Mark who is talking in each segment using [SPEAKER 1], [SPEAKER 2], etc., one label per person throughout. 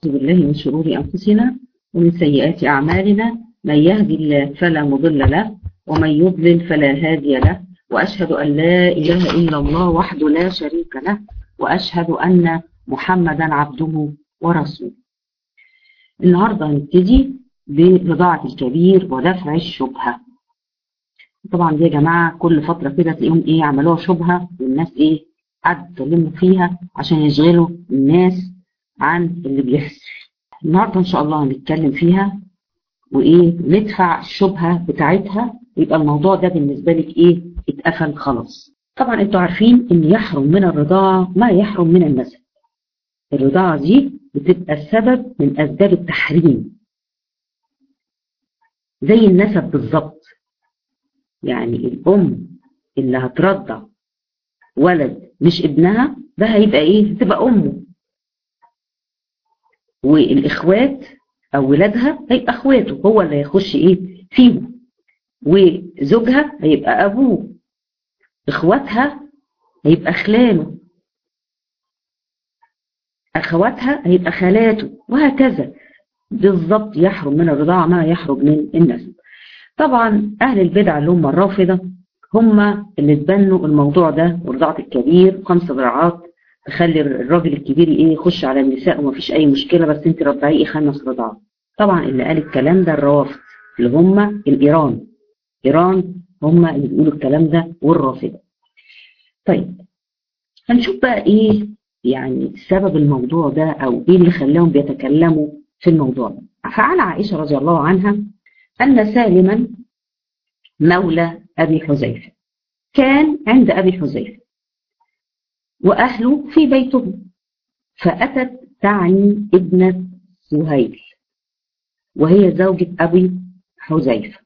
[SPEAKER 1] بالله من شرور أنفسنا ومن سيئات أعمالنا، من يهدي الله فلا مضل له ومن يضلل فلا هادي له، وأشهد أن لا إله إلا الله وحده لا شريك له، وأشهد أن محمدا عبده ورسوله. النهاردة هنبتدي برضاعة الكبير ودفع الشبهة. طبعا دي يا جماعة كل فترة كده تلاقيهم عملوها شبهة، والناس قعدوا يتكلموا فيها عشان يشغلوا الناس عن اللي بيحصل. النهارده ان شاء الله هنتكلم فيها ندفع الشبهه بتاعتها، يبقى الموضوع ده بالنسبه لك اتقفل خلاص. طبعا انتوا عارفين ان يحرم من الرضاعه ما يحرم من النسب. الرضاعه دي بتبقى السبب من اسباب التحريم زي النسب بالظبط. يعني الام اللي هترضع ولد مش ابنها ده هيبقى هتبقى امه، والاخوات او ولادها هيبقى اخواته، هو اللي هيخش فيهم، وزوجها هيبقى ابوه، اخواتها هيبقى خلاله، اخواتها هيبقى خالاته، وهكذا بالظبط. يحرم من الرضاعه ما يحرم من النسب. طبعا اهل البدع اللي هم الرافضه هم اللي تبنوا الموضوع ده، ورضاعه الكبير 5 رضعات تخلي الراجل الكبير يخش على النساء ومفيش اي مشكله، بس انت رضعيه 5 رضعات. طبعا اللي قال الكلام ده الروافض اللي هم ايران هم اللي بيقولوا الكلام ده، والرافضه. طيب هنشوف بقى يعني سبب الموضوع ده، او اللي خلاهم بيتكلموا في الموضوع ده. فعن عائشه رضي الله عنها ان سالما مولى ابي حذيفه كان عند ابي حذيفه واهله في بيته، فاتت تعني ابنه سهيل وهي زوجة ابي حذيفه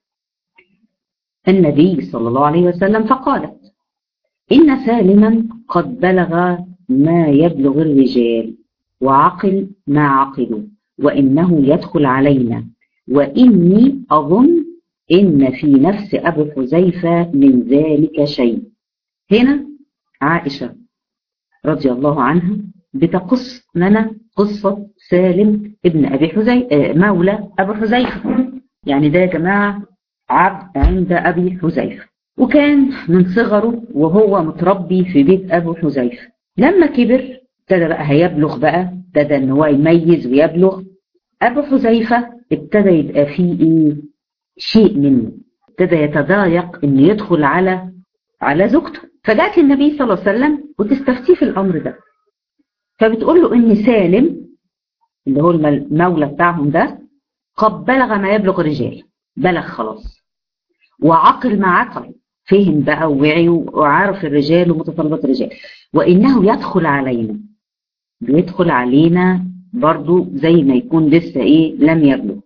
[SPEAKER 1] النبي صلى الله عليه وسلم، فقالت: إن سالما قد بلغ ما يبلغ الرجال وعقل ما عقلوا، وإنه يدخل علينا، وإني أظن إن في نفس أبي حذيفة من ذلك شيء. هنا عائشة رضي الله عنها بتقص لنا قصة سالم ابن أبي حذيفة مولى أبي حذيفة. يعني ده يا جماعة عبد عند أبي حذيفة، وكان من صغره وهو متربي في بيت أبو حذيفة. لما كبر ابتدى بقى هيبلغ، ابتدى ان هو يميز ويبلغ. أبو حذيفة ابتدى يبقى فيه شيء منه، ابتدى يتضايق ان يدخل على زوجته، فجاءت للنبي صلى الله عليه وسلم وتستفتيه في الأمر ده. فبتقول له ان سالم اللي هو المولى بتاعهم ده قد بلغ ما يبلغ الرجال، بلغ خلاص، وعقل ما عقل، فهم بقى ووعي وعارف الرجال ومتطلبات الرجال، وإنه يدخل علينا، بيدخل علينا برضو زي ما يكون لسه لم يبلغ،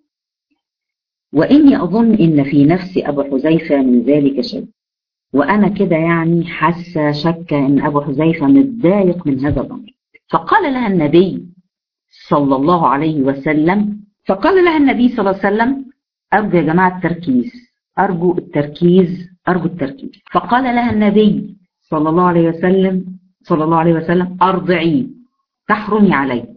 [SPEAKER 1] وإني أظن إن في نفس أبو حذيفة من ذلك شيء. وأنا كده يعني حاسة شكة إن أبو حذيفة متضايق من هذا الأمر. فقال لها النبي صلى الله عليه وسلم أرجو يا جماعة التركيز، أرجو التركيز. فقال لها النبي صلى الله عليه وسلم أرضعيه تحرمي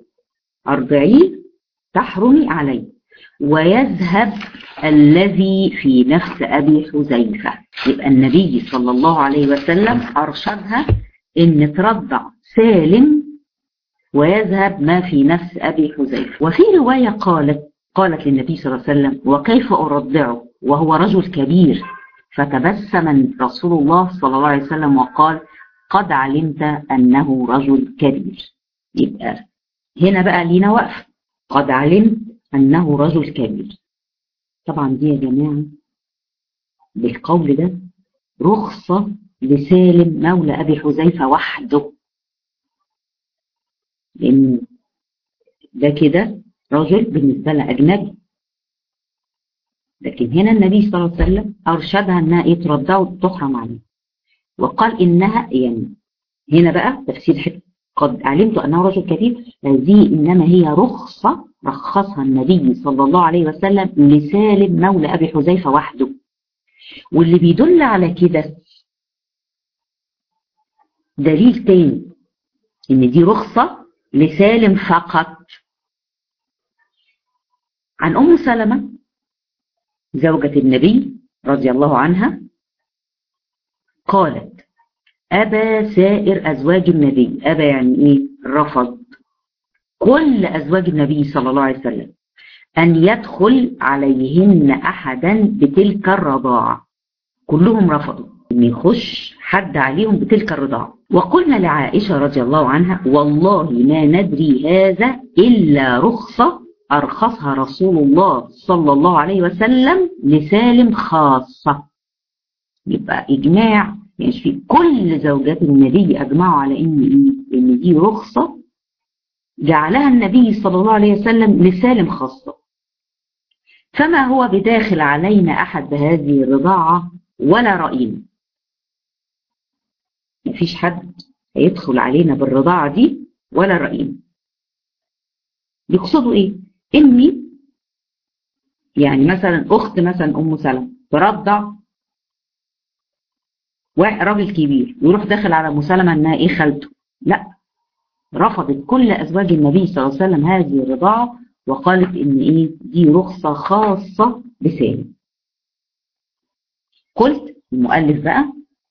[SPEAKER 1] عليه ويذهب الذي في نفس أبي حذيفة. يبقى النبي صلى الله عليه وسلم أرشدها إن ترضع سالم ويذهب ما في نفس أبي حذيفة. وفي رواية قالت للنبي صلى الله عليه وسلم: وكيف أرضعه وهو رجل كبير؟ فتبسم رسول الله صلى الله عليه وسلم وقال: قد علمت أنه رجل كبير. يبقى هنا بقى لينا وقف، قد علمت أنه رجل كبير. طبعا دي يا جماعة بالقول ده رخصة لسالم مولى أبي حذيفة وحده، لأن ده كده رجل بالنسبة لها أجنبي. لكن هنا النبي صلى الله عليه وسلم أرشدها أنها ترضعه وتحرم عليه، وقال إنها يعني هنا بقى تفسير حتى قد علمت أنه رجل كبير، هذه إنما هي رخصة رخصها النبي صلى الله عليه وسلم لسالم مولى أبي حذيفة وحده. واللي بيدل على كده دليل تاني إن دي رخصة لسالم فقط، عن أم سلمة زوجة النبي رضي الله عنها قالت: أبى سائر أزواج النبي. أبى يعني إيه؟ رفض كل أزواج النبي صلى الله عليه وسلم أن يدخل عليهن أحدا بتلك الرضاعة. كلهم رفضوا أن يخش حد عليهم بتلك الرضاعة. وقلنا لعائشة رضي الله عنها: والله ما ندري هذا إلا رخصة أرخصها رسول الله صلى الله عليه وسلم لسالم خاصة. يبقى إجماع، يعني في كل زوجات النبي أجمعوا على إن دي رخصة جعلها النبي صلى الله عليه وسلم لسالم خاصة. فما هو بداخل علينا أحد بهذه الرضاعة ولا رأينا. مفيش حد هيدخل علينا بالرضاعة دي ولا رأينا. بيقصدوا إيه؟ إني يعني مثلا أخت مثلا أم سلمة ترضع راجل كبير ويروح داخل على أم سلمة إنها إيه؟ خالته. لا، رفضت كل أزواج النبي صلى الله عليه وسلم هذه الرضاعة وقالت إن إيه؟ دي رخصة خاصة بسالم. قلت المؤلف بقى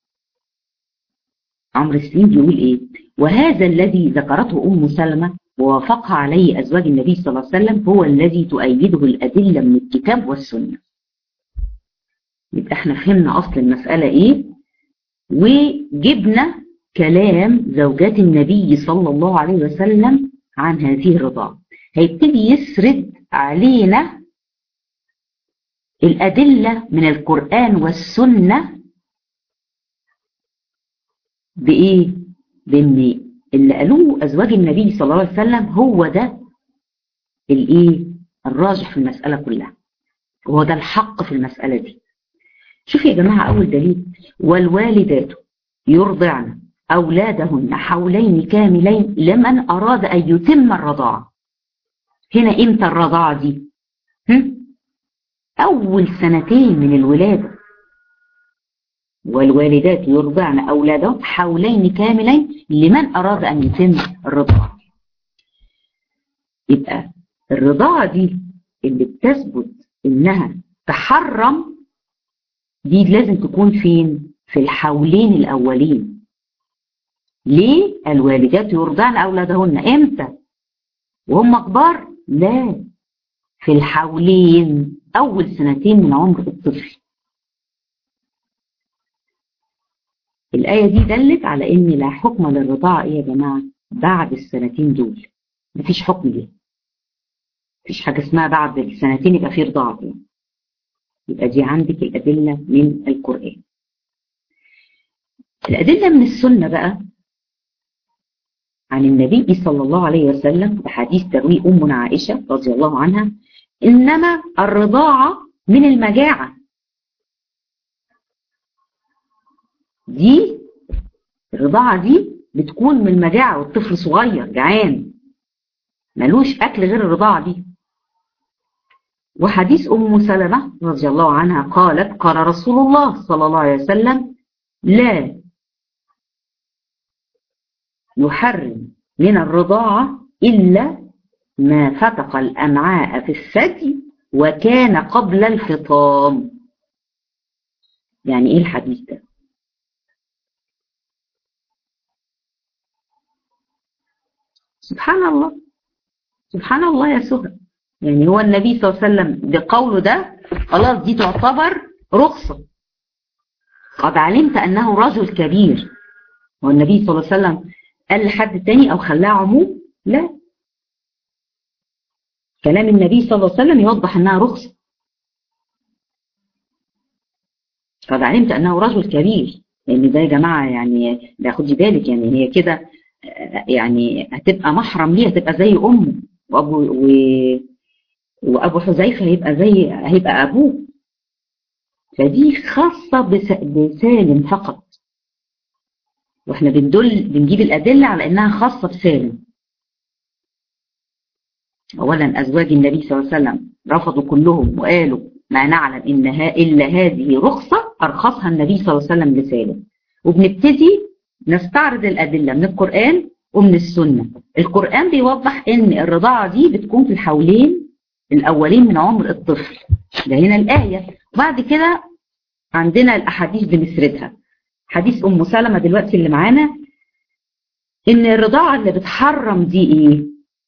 [SPEAKER 1] عمرو السين بيقول إيه؟ وهذا الذي ذكرته أم سلمة ووافقها عليه أزواج النبي صلى الله عليه وسلم هو الذي تؤيده الأدلة من الكتاب والسنة. يبقى احنا فهمنا أصل المسألة إيه وجبنا كلام زوجات النبي صلى الله عليه وسلم عن هذه الرضاعة. هيبتدي يسرد علينا الأدلة من القرآن والسنة بإيه؟ بإن اللي قالوه أزواج النبي صلى الله عليه وسلم هو ده الإيه؟ الراجح في المسألة كلها، وهو ده الحق في المسألة دي. شوف يا جماعة أول دليل: والوالدات يرضعن أولادهن حولين كاملين لمن أراد أن يتم الرضاعة. هنا إمتى الرضاعة دي؟ أول سنتين من الولادة. والوالدات يرضعن أولادهن حولين كاملين لمن أراد أن يتم الرضاعة. يبقى الرضاعة دي اللي بتثبت إنها تحرم دي لازم تكون فين؟ في الحولين الأولين. ليه؟ الوالدات يرضعن أولادهن إمتى؟ وهم كبار؟ لا، في الحولين، أول سنتين من عمر الطفل. الآية دي دلت على إن لا حكم للرضاعة إيه يا جماعة؟ بعد السنتين دول مفيش حكم ليه. مفيش حاجة اسمها بعد السنتين يبقى في رضاعة دي. يبقى دي عندك الأدلة من القرآن. الأدلة من السنة بقى عن النبي صلى الله عليه وسلم بحديث تروي أمنا عائشة رضي الله عنها: إنما الرضاعة من المجاعة. دي الرضاعة دي بتكون من المجاعة والطفل صغير جعان ملوش أكل غير الرضاعة دي. وحديث أم سلمة رضي الله عنها قالت: قال رسول الله صلى الله عليه وسلم: لا يحرم من الرضاعة إلا ما فتق الأمعاء في الثدي وكان قبل الفطام. يعني إيه الحديث ده؟ سبحان الله، سبحان الله يا سهى. يعني هو النبي صلى الله عليه وسلم بقوله ده خلاص دي تعتبر رخصة. قد علمت أنه رجل كبير. والنبي صلى الله عليه وسلم قال لحد تاني أو خلاه عموم؟ لا، كلام النبي صلى الله عليه وسلم يوضح أنها رخصة. قد علمت أنه رجل كبير، لأن ده يا جماعة يعني لا خدي بالك، يعني هي كده يعني هتبقى محرم ليه، هتبقى زي أمه وأبو حذيفة هيبقى أبوه. فدي خاصة بسالم فقط، واحنا بنجيب الأدلة على أنها خاصة بسالم. أولا أزواج النبي صلى الله عليه وسلم رفضوا كلهم وقالوا ما نعلم إنها إلا هذه رخصة أرخصها النبي صلى الله عليه وسلم لسالم. وبنبتدي نستعرض الأدلة من القرآن ومن السنة. القرآن بيوضح إن الرضاعة دي بتكون في الحولين الأولين من عمر الطفل. ده هنا الآية. وبعد كده عندنا الأحاديث بنسردها. حديث أم سلمة دلوقتي اللي معانا، إن الرضاعة اللي بتحرم دي إيه؟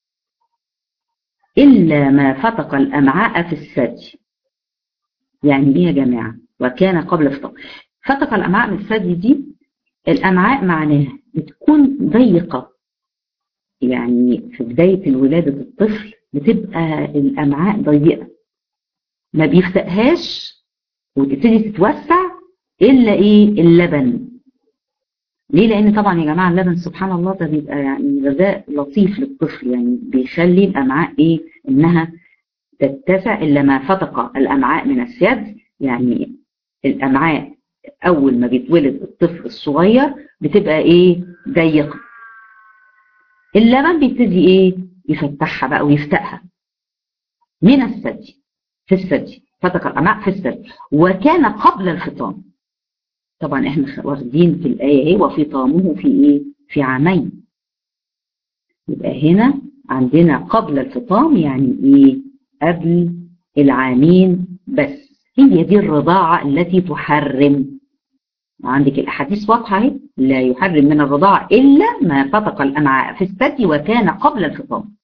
[SPEAKER 1] إلا ما فتق الأمعاء في الثدي. يعني إيه يا جماعة؟ وكان قبل فطام. فتق الأمعاء من الثدي دي، الأمعاء معناها بتكون ضيقة، يعني في بداية الولادة الطفل بتبقى الأمعاء ضيقة ما بيفتقهاش وتبتدي تتوسع إلا إيه؟ اللبن. ليه؟ لأن طبعا يا جماعة اللبن سبحان الله ده بيبقى يعني غذاء لطيف للطفل، يعني بيخلي الأمعاء إيه؟ إنها تتسع. إلا ما فتق الأمعاء من الثدي، يعني الأمعاء أول ما بيتولد الطفل الصغير بتبقى إيه؟ ضيقة. اللبن بيبتدي إيه؟ يفتحها بقى ويفتقها من الثدي. في الثدي فتق الأمعاء في الثدي، وكان قبل الفطام. طبعا احنا واخدين في الآية ايه؟ وفطامه في ايه؟ في عامين. يبقى هنا عندنا قبل الفطام يعني ايه؟ قبل العامين بس. هي دي الرضاعة التي تحرم. عندك الأحاديث واضحة اهي، لا يحرم من الرضاعة إلا ما فتق الأمعاء في الثدي وكان قبل الفطام.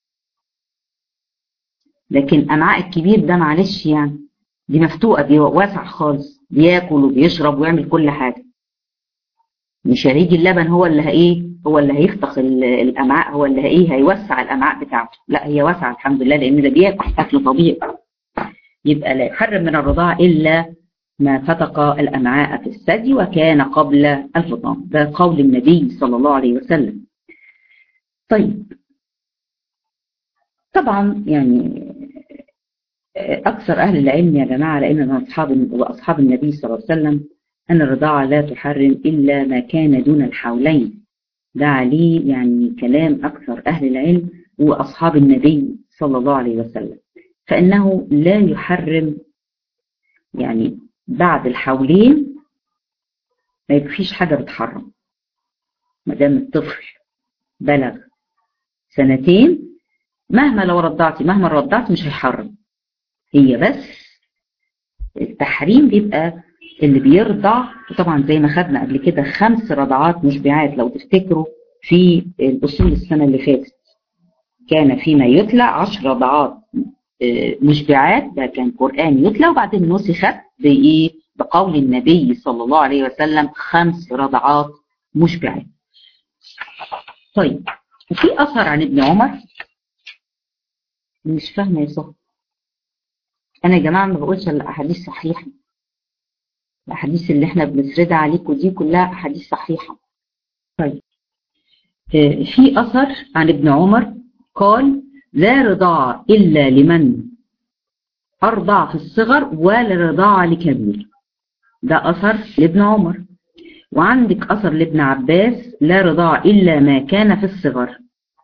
[SPEAKER 1] لكن الأمعاء الكبير ده معلش يعني دي مفتوقة، دي واسع خالص، بياكل وبيشرب ويعمل كل حاجة. مش هيجي اللبن هو اللي ايه؟ هو اللي هيفتح الامعاء، هو اللي ايه؟ هيوسع الامعاء بتاعته. لا، هي واسعه الحمد لله، لان ده بياكل اكل طبيعي. يبقى لا يحرم من الرضاعه الا ما فتق الامعاء في الثدي وكان قبل الفطام. ده قول النبي صلى الله عليه وسلم. طيب طبعا يعني اكثر اهل العلم يا جماعه، لان اصحاب النبي صلى الله عليه وسلم، ان الرضاعه لا تحرم الا ما كان دون الحولين. ده عليه يعني كلام أكثر أهل العلم وأصحاب النبي صلى الله عليه وسلم، فإنه لا يحرم يعني بعد الحولين، ما يكفيش حاجة بتحرم. ما دام الطفل بلغ سنتين، مهما لو رضعتي مهما رضعت مش هيحرم. هي بس التحريم بيبقى اللي بيرضع. وطبعا زي ما خدنا قبل كده 5 رضعات مشبعات لو تفتكروا في الأصول السنة اللي فاتت، كان فيما يتلى 10 رضعات مشبعات، ده كان قرآن يتلى، وبعدين نسخت بإيه؟ بقول النبي صلى الله عليه وسلم 5 رضعات مشبعات. طيب وفي أثر عن ابن عمر. مش فاهمة يا صاحبي، أنا يا جماعة ما بقولش الأحاديث صحيحة. الأحاديث اللي احنا بنسردها عليكم دي كلها أحاديث صحيحة. طيب في أثر عن ابن عمر قال: لا رضاعة إلا لمن أرضع في الصغر ولا رضاعة لكبير. ده أثر لابن عمر. وعندك أثر لابن عباس: لا رضاعة إلا ما كان في الصغر.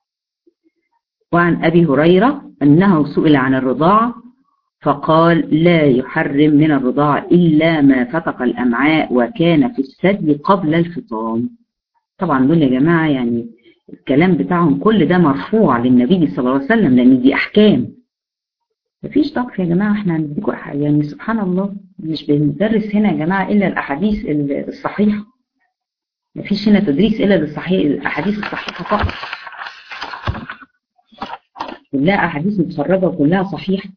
[SPEAKER 1] وعن أبي هريرة أنه سئل عن الرضاعة فقال: لا يحرم من الرضاعة إلا ما فتق الأمعاء وكان في الثدي قبل الفطام. طبعا دول يا جماعة يعني الكلام بتاعهم كل ده مرفوع للنبي صلى الله عليه وسلم، لأن دي أحكام. مفيش ضعف يا جماعة، احنا هنديكوا يعني سبحان الله مش بندرس هنا يا جماعة إلا الأحاديث الصحيحة. مفيش هنا تدريس إلا للصحيح، الأحاديث الصحيحة فقط. كلها أحاديث متخرجة وكلها صحيحة.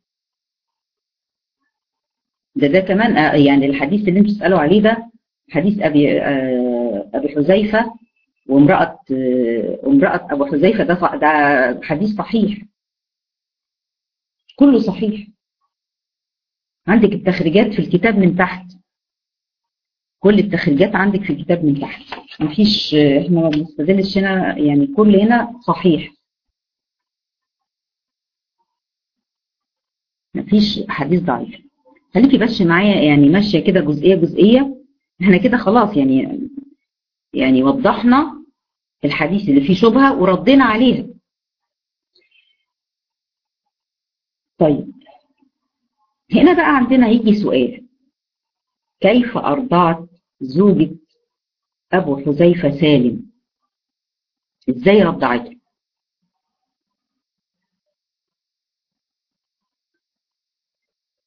[SPEAKER 1] ده كمان يعني الحديث اللي انتوا بتسألوا عليه ده حديث أبي حذيفة وامرأة أبو حذيفة، ده حديث صحيح، كله صحيح. عندك التخريجات في الكتاب من تحت، كل التخريجات عندك في الكتاب من تحت. مفيش، احنا ما بنستدلش هنا، يعني كل هنا صحيح، مفيش حديث ضعيف. خليكي بس معايا يعني ماشيه كده جزئيه جزئيه. احنا كده خلاص يعني وضحنا الحديث اللي فيه شبهه وردينا عليها. طيب هنا بقى عندنا هيجي سؤال: كيف أرضعت زوجة أبو حذيفة سالم؟ إزاي رضعته؟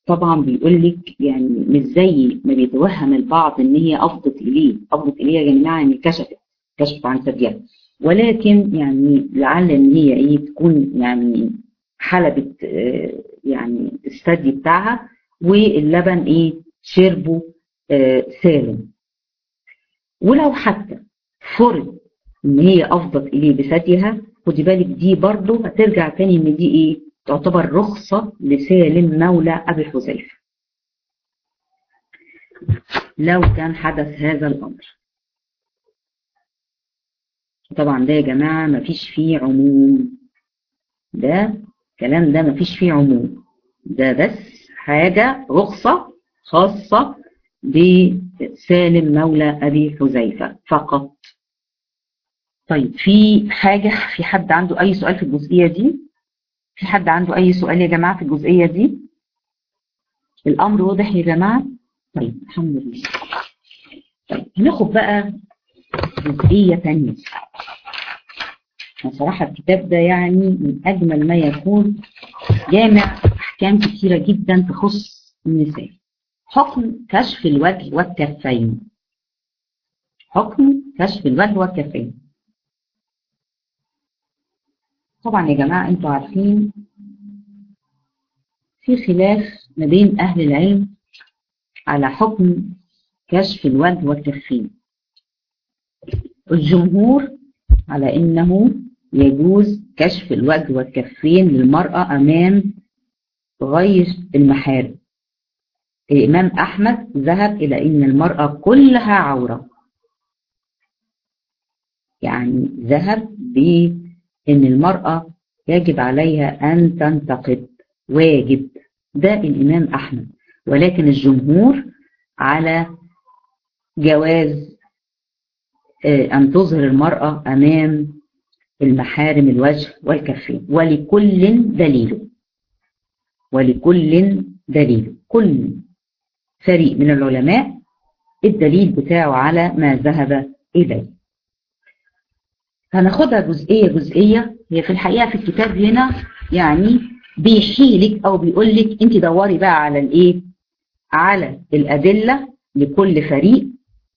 [SPEAKER 1] طبعا بيقول لك يعني مش زي ما بيتوهم البعض ان هي افضت اليه، افضت اليه يا جماعه ان كشفت عن ثديها، ولكن يعني لعل ان هي ايه تكون يعني حلبت يعني الثدي بتاعها واللبن ايه شربه سالم. ولو حتى فرض ان هي افضت اليه بثديها، خدي بالك دي برضه هترجع تاني ان دي ايه تعتبر رخصه لسالم مولى ابي حذيفه لو كان حدث هذا الامر. طبعا ده يا جماعه مفيش فيه عموم، ده الكلام ده مفيش فيه عموم، ده بس حاجه رخصه خاصه بسالم مولى ابي حذيفه فقط. طيب في حاجه، في حد عنده اي سؤال في الجزئيه دي؟ في حد عنده اي سؤال يا جماعه في الجزئيه دي؟ الامر واضح يا جماعه؟ طيب الحمد لله. طيب هناخد بقى جزئيه ثانيه. بصراحه الكتاب ده يعني من اجمل ما يكون، جامع احكام كثيره جدا تخص النساء. حكم كشف الوجه والكفين. حكم كشف الوجه والكفين. طبعا يا جماعه انتوا عارفين في خلاف ما بين اهل العلم على حكم كشف الوجه والكفين. الجمهور على انه يجوز كشف الوجه والكفين للمرأة امام غير المحارم. الامام احمد ذهب الى ان المرأة كلها عورة، يعني ذهب بان المرأة يجب عليها ان تنتقب، واجب، ده الامام احمد. ولكن الجمهور على جواز ان تظهر المرأة امام المحارم الوجه والكفين، ولكل دليل، ولكل دليل. كل فريق من العلماء الدليل بتاعه على ما ذهب إليه. هناخدها جزئية جزئية. هي في الحقيقة في الكتاب هنا يعني بيحيلك أو بيقولك أنت دوري بقى على الإيه؟ على الأدلة لكل فريق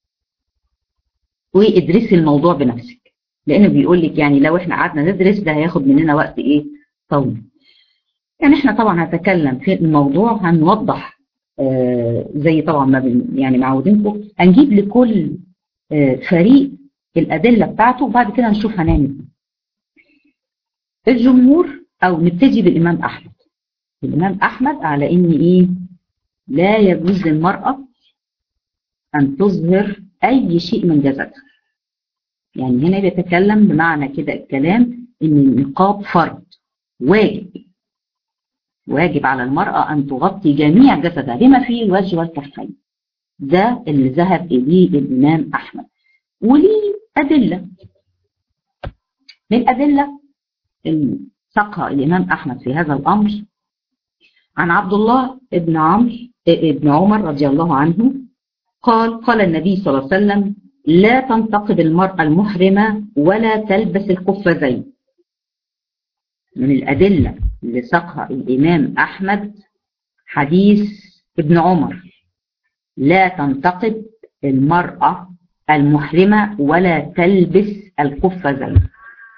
[SPEAKER 1] وادرسي الموضوع بنفسك، لأنه بيقولك يعني لو إحنا قعدنا ندرس ده هياخد مننا وقت إيه؟ طويل. يعني احنا طبعا هنتكلم في الموضوع، هنوضح زي طبعا ما يعني معودينكم، هنجيب لكل فريق الأدلة بتاعته وبعد كده نشوف هنعمل ايه. الجمهور او نبتدي بالإمام أحمد. الإمام أحمد على ان ايه لا يجوز للمرأة أن تظهر أي شيء من جسدها. يعني هنا بيتكلم بمعنى كده الكلام ان النقاب فرض واجب، واجب على المرأة أن تغطي جميع جسدها بما فيه الوجه والكفين. ده اللي ذهب إليه الإمام أحمد، وليه أدلة. من الأدلة اللي ساقها الإمام أحمد في هذا الأمر عن عبد الله بن عمر رضي الله عنه قال: قال النبي صلى الله عليه وسلم: لا تنتقب المرأة المحرمة ولا تلبس القفازين. من الأدلة اللي ساقها الإمام أحمد حديث ابن عمر: لا تنتقب المرأة المحرمة ولا تلبس القفازين.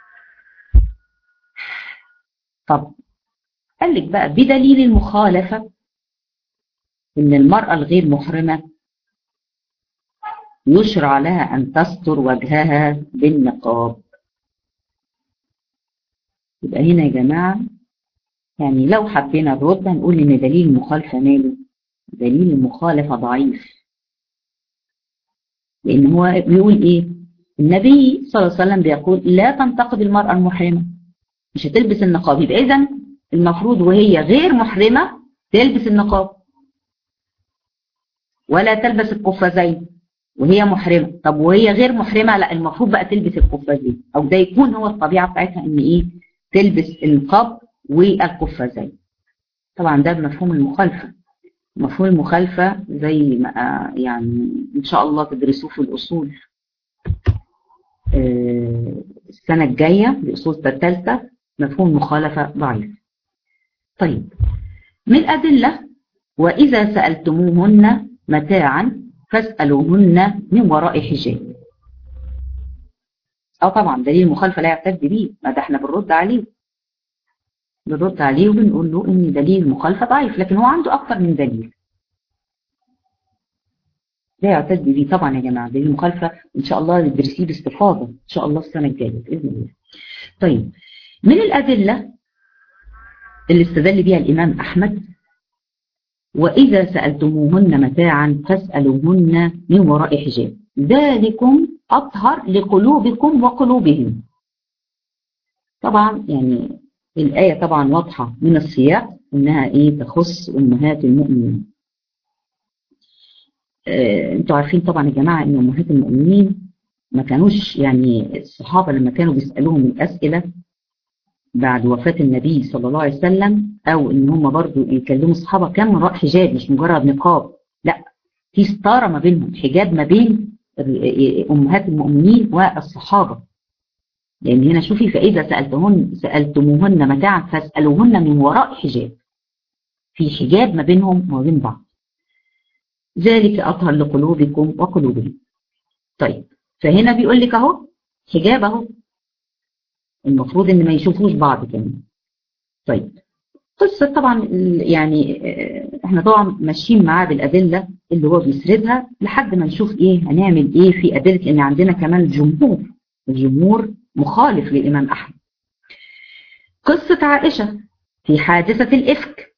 [SPEAKER 1] طب قال لك بقى بدليل المخالفة إن المرأة الغير محرمة يشرع لها أن تستر وجهها بالنقاب. يبقى هنا يا جماعة يعني لو حبينا الرد هنقول إن دليل المخالفة ماله؟ دليل المخالفة ضعيف. لأن هو بيقول إيه؟ النبي صلى الله عليه وسلم بيقول: لا تنتقب المرأة المحرمة، مش هتلبس النقاب. يبقى إذن المفروض وهي غير محرمة تلبس النقاب، ولا تلبس القفازين وهي محرمة. طب وهي غير محرمة لا، المفروض بقى تلبس القفازين، أو ده يكون هو الطبيعة بتاعتها إن إيه؟ تلبس النقاب والقفازين. طبعا ده بمفهوم المخالفة. مفهوم المخالفة زي ما يعني إن شاء الله تدرسوه في الأصول السنة الجاية، الأصول الثالثة، مفهوم المخالفة ضعيف. طيب من الأدلة وإذا سألتموهن متاعا فاسألوهن من وراء حجاب. طبعا دليل المخالفة لا يعتد به، ما ده احنا بنرد عليه وبنقول له ان دليل المخالفة ضعيف، لكن هو عنده اكتر من دليل لا يعتد به. طبعا يا جماعة دليل المخالفة ان شاء الله ندرسيه باستفاضة ان شاء الله السنة الجاية بإذن الله. طيب، من الأدلة اللي استدل بها الإمام أحمد: وإذا سألتموهن متاعا فاسألوهن من وراء حجاب ذلكم أطهر لقلوبكم وقلوبهم. طبعا يعني الآية طبعا واضحة من السياق إنها تخص أمهات المؤمنين. انتوا عارفين طبعا يا جماعة إن أمهات المؤمنين ما كانوش، يعني الصحابة لما كانوا بيسألوهم الأسئلة بعد وفاة النبي صلى الله عليه وسلم، أو إن هم برضو يكلموا الصحابة، كان من وراء حجاب مش مجرد نقاب، لا، في ستارة ما بينهم، حجاب ما بين أمهات المؤمنين والصحابة. لأن هنا شوفي: فإذا سألتموهن متاعا فاسألوهن من وراء حجاب، في حجاب ما بينهم وما بين بعض، ذلك أطهر لقلوبكم وقلوبهم. طيب، فهنا بيقول لك أهو حجاب أهو، المفروض إن ما يشوفوش بعض كمان. طيب، قصة طبعا يعني احنا طبعا ماشيين معاه بالأدلة اللي هو بيسردها لحد ما نشوف هنعمل في أدلة إن عندنا كمان الجمهور مخالف للإمام أحمد. قصة عائشة في حادثة الإفك،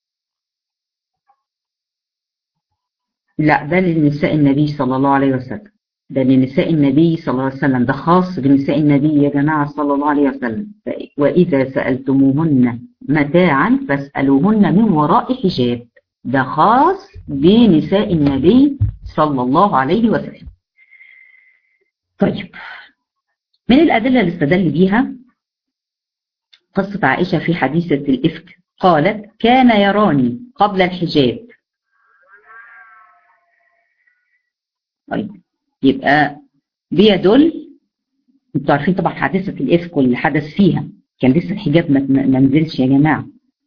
[SPEAKER 1] لا، ده لنساء النبي صلى الله عليه وسلم، ده لنساء النبي صلى الله عليه وسلم، ده خاص بنساء النبي يا جماعة صلى الله عليه وسلم. وإذا سألتموهن متاعا فاسألوهن من وراء حجاب، ده خاص بنساء النبي صلى الله عليه وسلم. طيب، من الأدلة اللي استدل بيها قصة عائشة في حديثة الإفك، قالت: كان يراني قبل الحجاب. طيب، يبقى بيدل، انتوا عارفين طبعا حادثة الإفك واللي حدث فيها كان لسه الحجاب ما نزلش يا جماعة.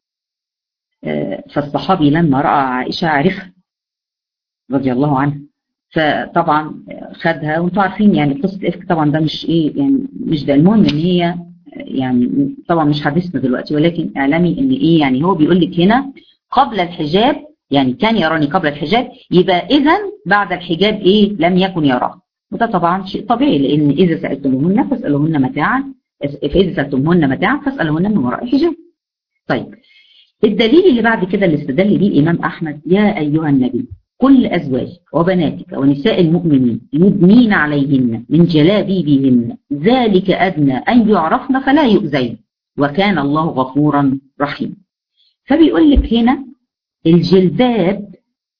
[SPEAKER 1] فالصحابي لما رأى عائشة عرفها رضي الله عنها، فطبعا خدها. وانتوا عارفين يعني قصة الإفك طبعا ده مش يعني مش ده المهم ان هي يعني طبعا مش حديثنا دلوقتي، ولكن اعلمي ان يعني هو بيقول لك هنا قبل الحجاب، يعني كان يراني قبل الحجاب، يبقى اذا بعد الحجاب لم يكن يراه. وده طبعا شيء طبيعي، لان اذا سألتموهن فاسألوهن متاعا، فاذا سألتموهن متاعا فاسألوهن من وراء حجاب. طيب، الدليل اللي بعد كده اللي استدل بيه الامام احمد: يا ايها النبي كل ازواجك وبناتك ونساء المؤمنين يدنين عليهن من جلابيبهن ذلك ادنى ان يعرفن فلا يؤذين وكان الله غفورا رحيما. فبيقول لك هنا الجلباب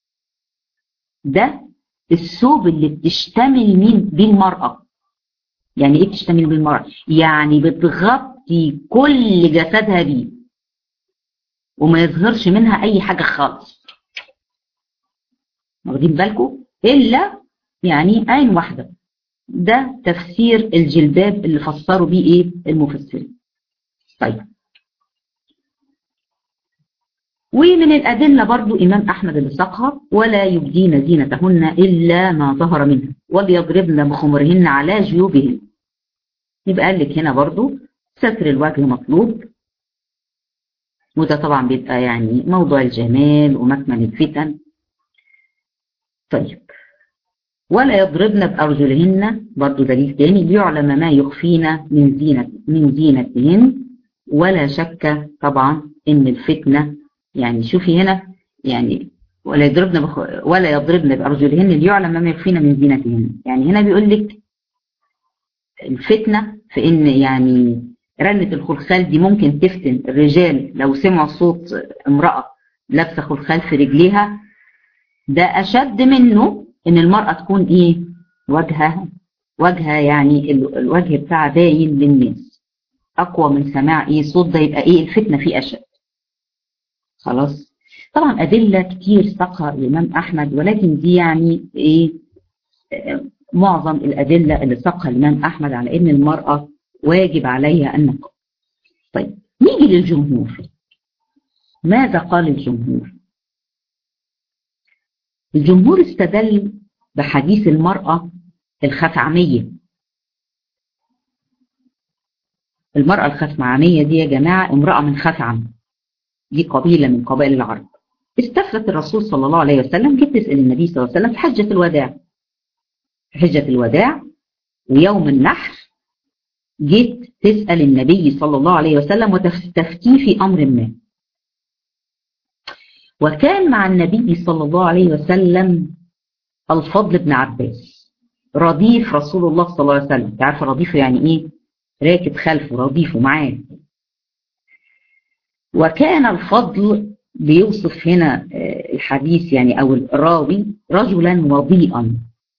[SPEAKER 1] ده الثوب اللي بتشتمل بيه المرأة. يعني ايه بتشتمل بيه المرأة؟ يعني بتغطي كل جسدها بيه وما يظهرش منها اي حاجة خالص، واخدين بالكم؟ الا يعني عين واحدة. ده تفسير الجلباب اللي فسروا بيه المفسرين. طيب، ومن الأدلة برضو إمام أحمد اللي ساقها: ولا يبدين زينتهن إلا ما ظهر منها وليضربن بخمرهن على جيوبهن. يبقى قال لك هنا برضو ستر الوجه مطلوب، وده طبعا بيبقى يعني موضوع الجمال ومكمن الفتن. طيب، ولا يضربن بأرجلهن برضو دليل تاني: ليعلم ما يخفين من زينتهن. ولا شك طبعا إن الفتنة، يعني شوفي هنا يعني ولا يضربن بأرجلهن ليعلم ما يخفين من زينتهن. يعني هنا بيقول لك الفتنة في إن يعني رنة الخلخال دي ممكن تفتن الرجال لو سمعوا صوت امرأة لابسة خلخال في رجليها. ده أشد منه إن المرأة تكون وجهها يعني الوجه بتاعها باين للناس، أقوى من سماع صوت. ده يبقى الفتنة فيه أشد. خلاص، طبعا أدلة كتير ساقها الإمام أحمد، ولكن دي يعني معظم الأدلة اللي ساقها الإمام أحمد على إن المرأة واجب عليها النقاب. طيب، نيجي للجمهور. ماذا قال الجمهور؟ الجمهور استدل بحديث المرأة الخثعمية. المرأة الخثعمية دي يا جماعة امرأة من خثعم، دي قبيلة من قبائل العرب. استفتت الرسول صلى الله عليه وسلم، جت تسأل النبي صلى الله عليه وسلم في حجة الوداع. في حجة الوداع ويوم النحر جيت تسأل النبي صلى الله عليه وسلم وتفتيه في أمر ما. وكان مع النبي صلى الله عليه وسلم الفضل بن عباس رديف رسول الله صلى الله عليه وسلم. تعرف رديفه يعني ايه؟ راكب خلفه، رديفه معاه. وكان الفضل بيوصف هنا الحديث يعني او الراوي رجلا وضيئا،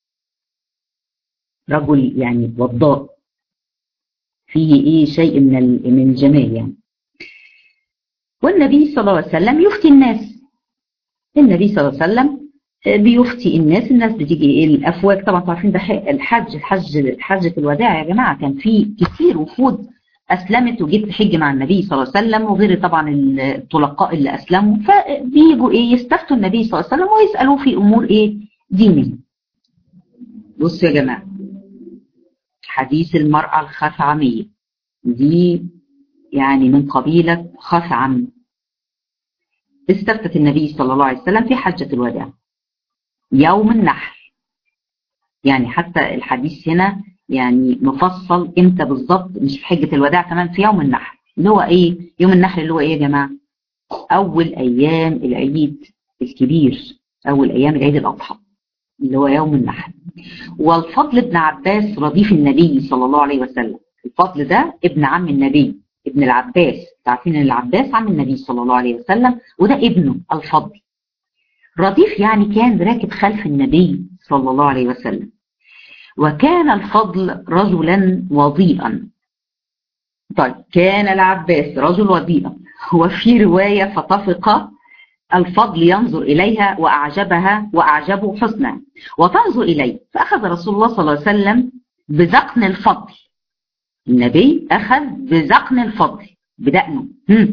[SPEAKER 1] رجل يعني وضاء فيه ايه شيء من الجمال يعني. والنبي صلى الله عليه وسلم يفتي الناس. النبي صلى الله عليه وسلم بيفتي الناس بتيجي ايه الافواج. طبعا عارفين ده حجة الوداع يا جماعه، كان في كتير وفود اسلمت وجيت تحج مع النبي صلى الله عليه وسلم، وغير طبعا الطلقاء اللي اسلموا، فبيجوا ايه يستفتوا النبي صلى الله عليه وسلم ويسالوه في امور ايه دينيه. بصوا يا جماعه، حديث المرأة الخثعمية دي يعني من قبيلة خثعم. استفتت النبي صلى الله عليه وسلم في حجة الوداع يوم النحر. يعني حتى الحديث هنا يعني مفصل امتى بالظبط، مش في حجة الوداع، كمان في يوم النحر اللي هو ايه؟ يوم النحر اللي هو ايه يا جماعة؟ اول ايام العيد الكبير، اول ايام العيد الاضحى اللي هو يوم النحر. والفضل بن عباس رديف النبي صلى الله عليه وسلم. الفضل ده ابن عم النبي، ابن العباس. عارفين ان العباس عم النبي صلى الله عليه وسلم، وده ابنه الفضل. رديف يعني كان راكب خلف النبي صلى الله عليه وسلم. وكان الفضل رجلا وضيئا. طيب كان العباس رجل وضيئا، وفي رواية فطفق الفضل ينظر إليها وأعجبه حسنا وتنظر إليه، فأخذ رسول الله صلى الله عليه وسلم بذقن الفضل. النبي أخذ بذقن الفضل بدقنه،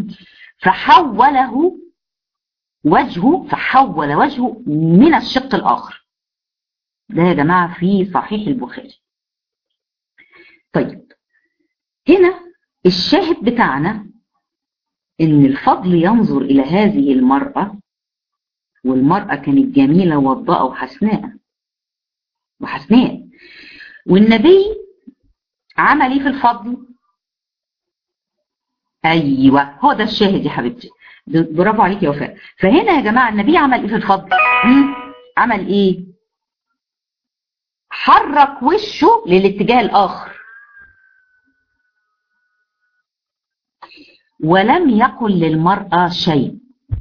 [SPEAKER 1] فحول وجهه من الشق الآخر. ده يا جماعة في صحيح البخاري. طيب هنا الشاهد بتاعنا إن الفضل ينظر إلى هذه المرأة، والمرأة كانت جميلة ووضاءة وحسناء. والنبي عمل ايه في الفضل؟ ايوه هو ده الشاهد يا حبيبتي، برافو عليك يا وفاء. فهنا يا جماعه النبي عمل ايه في الفضل؟ عمل ايه؟ حرك وشه للاتجاه الاخر، ولم يقل للمرأة شيء.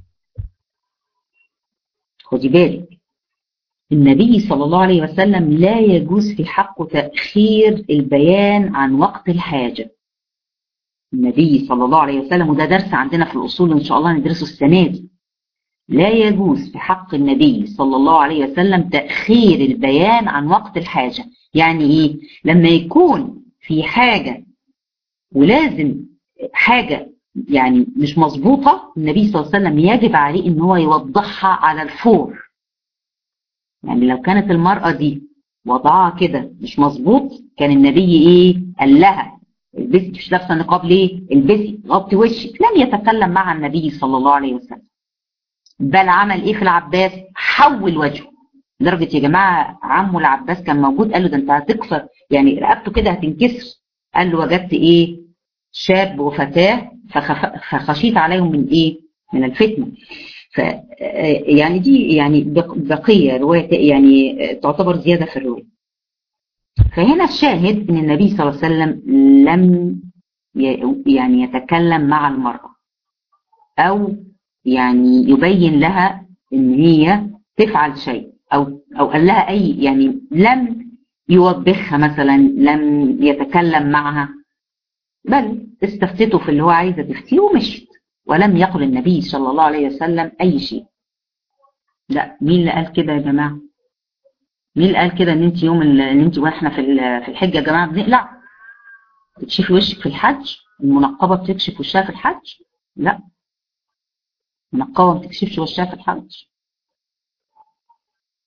[SPEAKER 1] خدي بالك، النبي صلى الله عليه وسلم لا يجوز في حقه تأخير البيان عن وقت الحاجة. النبي صلى الله عليه وسلم، وده درس عندنا في الأصول إن شاء الله ندرسه السنة دي، لا يجوز في حق النبي صلى الله عليه وسلم تأخير البيان عن وقت الحاجة. يعني إيه؟ لما يكون في حاجة ولازم حاجة يعني مش مظبوطة، النبي صلى الله عليه وسلم يجب عليه إن هو يوضحها على الفور. يعني لو كانت المرأة دي وضعها كده مش مظبوط، كان النبي إيه؟ قال لها البسي، مش لابسه نقاب ليه؟ البسي، غطي وشك. لم يتكلم مع النبي صلى الله عليه وسلم، بل عمل ايه في العباس؟ حول وجهه. لدرجه يا جماعه عمه العباس كان موجود، قال له ده انت هتكسر يعني رقبته كده هتنكسر. قال له وجدت ايه؟ شاب وفتاه فخشيت عليهم من ايه؟ من الفتنه. ف يعني دي يعني بقيه روايه يعني تعتبر زياده في الروايه. فهنا الشاهد ان النبي صلى الله عليه وسلم لم يعني يتكلم مع المرأة او يعني يبين لها ان هي تفعل شيء او قال لها اي يعني لم يوبخها مثلا، لم يتكلم معها، بل استفتته في اللي هو عايزه تفتيه ومشت، ولم يقل النبي صلى الله عليه وسلم اي شيء. لا، مين اللي قال كده يا جماعه؟ مين اللي قال كده ان انت يوم ان انت واحنا في الحجه يا جماعه بنقلع تكشفي وشك في الحج؟ المنقبه بتكشف وشها في الحج؟ لا، المنقبه ما بتكشفش وشها في الحج.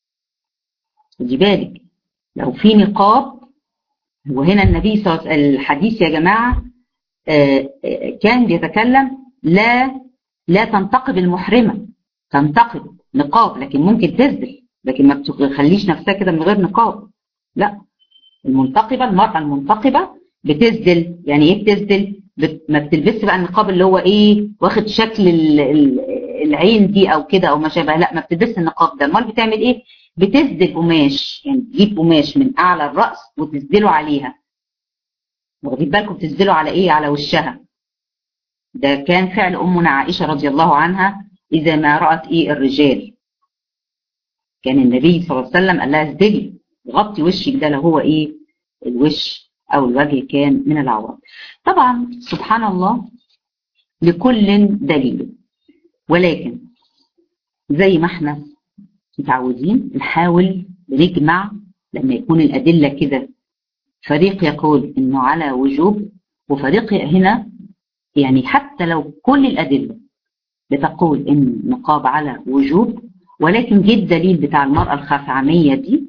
[SPEAKER 1] خدي بالك لو في نقاب، وهنا النبي صلى الله عليه وسلم الحديث يا جماعة كان بيتكلم لا تنتقب المحرمة، تنتقب نقاب لكن ممكن تسدل، لكن ما تخليش نفسها كده من غير نقاب. لا، المنتقبة، المرأة المنتقبة بتسدل. يعني ايه بتسدل؟ ما بتلبسش بقى النقاب اللي هو ايه واخد شكل العين دي او كده او ما شابه، لا ما بتلبسش النقاب ده. امال بتعمل ايه؟ بتسدل قماش، يعني تجيب قماش من اعلى الراس وتسدله عليها. واخدين بالكم بتسدله على ايه؟ على وشها. ده كان فعل امنا عائشه رضي الله عنها اذا ما رات ايه الرجال، كان النبي صلى الله عليه وسلم قال لها اسدلي غطي وشك، ده لو هو ايه الوش او الوجه كان من العورات. طبعا سبحان الله لكل دليل، ولكن زي ما احنا متعودين نحاول نجمع لما يكون الادله كده، فريق يقول انه على وجوب وفريق هنا، يعني حتى لو كل الادله بتقول ان النقاب على وجوب، ولكن جه الدليل بتاع المراه الخثعميه دي،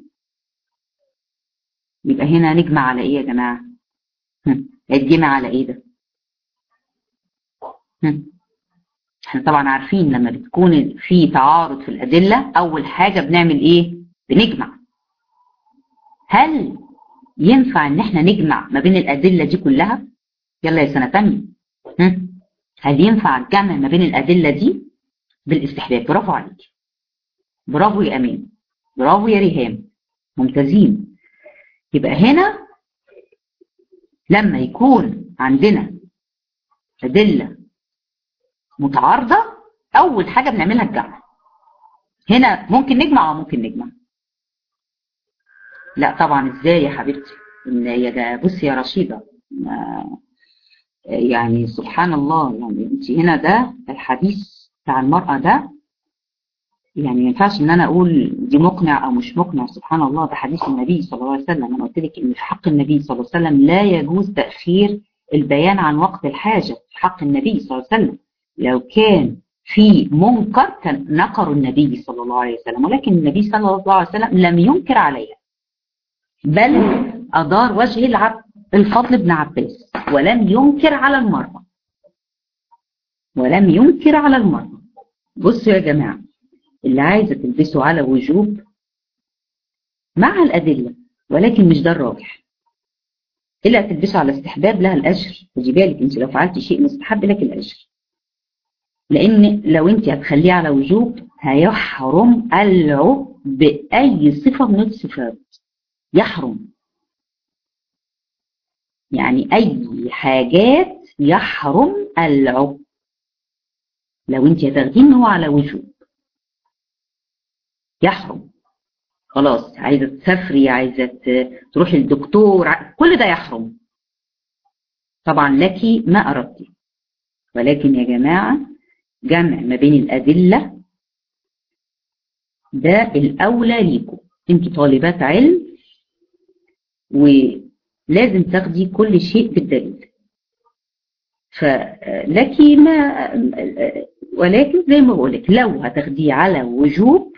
[SPEAKER 1] يبقى هنا نجمع على ايه يا جماعه؟ هيتجمع على ايه ده؟ احنا طبعا عارفين لما بتكون في تعارض في الادله اول حاجه بنعمل ايه؟ بنجمع. هل ينفع ان احنا نجمع ما بين الادله دي كلها؟ يلا يا سنه ثانيه، هل ينفع الجمع ما بين الادله دي؟ بالاستحباب. برافو عليك، برافو يا امان، برافو يا ريهام، ممتازين. يبقى هنا لما يكون عندنا ادله متعارضه اول حاجه بنعملها الجمع. هنا ممكن نجمع وممكن نجمع. لا طبعا ازاي يا حبيبتي؟ يا ده بصي يا رشيده، يعني سبحان الله، يعني انت هنا ده الحديث بتاع المراه ده، يعني ما ينفعش ان انا اقول دي مقنع او مش مقنع. سبحان الله، ده حديث النبي صلى الله عليه وسلم. انا قلت لك ان في حق النبي صلى الله عليه وسلم لا يجوز تاخير البيان عن وقت الحاجه في حق النبي صلى الله عليه وسلم. لو كان في منكر كان نكر النبي صلى الله عليه وسلم، ولكن النبي صلى الله عليه وسلم لم ينكر عليها، بل ادار وجه الفضل بن عباس ولم ينكر على المرأة، ولم ينكر على المرأة. بصوا يا جماعة، اللي عايزة تلبسه على وجوب مع الأدلة، ولكن مش ده الراجح. اللي هتلبسه على استحباب لها الأجر. خدي بالك انت لو فعلتي شيء مستحب لك الأجر، لأن لو انت هتخليه على وجوب هيحرم قلعه بأي صفة من الصفات. يحرم يعني أي حاجات يحرم قلعه لو انت هتاخدينه على وجوب. يحرم خلاص، عايزة تسافري، عايزة تروحي الدكتور، كل ده يحرم. طبعا لك ما أردتي، ولكن يا جماعة جمع ما بين الأدلة ده الأولى ليكم. انت طالبات علم ولازم تاخدي كل شيء بالدليل، فلك ما، ولكن زي ما بقولك لو هتاخديه على وجوب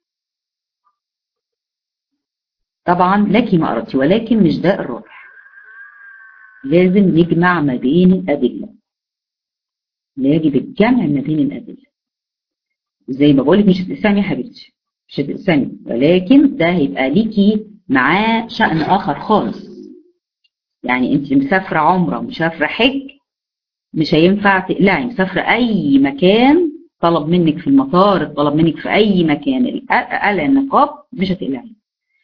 [SPEAKER 1] طبعا لك ما أردتي، ولكن مش ده الراجح. لازم نجمع ما بين الأدلة، يجب الجمع ما بين الأدلة. زي ما بقولك مش هتقسمي يا حبيبتي، مش هتقسمي، ولكن ده هيبقى ليكي معاه شأن آخر خالص. يعني انت مسافرة عمرة مسافرة حج، مش هينفع تقلعي. مسافرة أي مكان، طلب منك في المطار، طلب منك في أي مكان قلع النقاب، مش هتقلعي.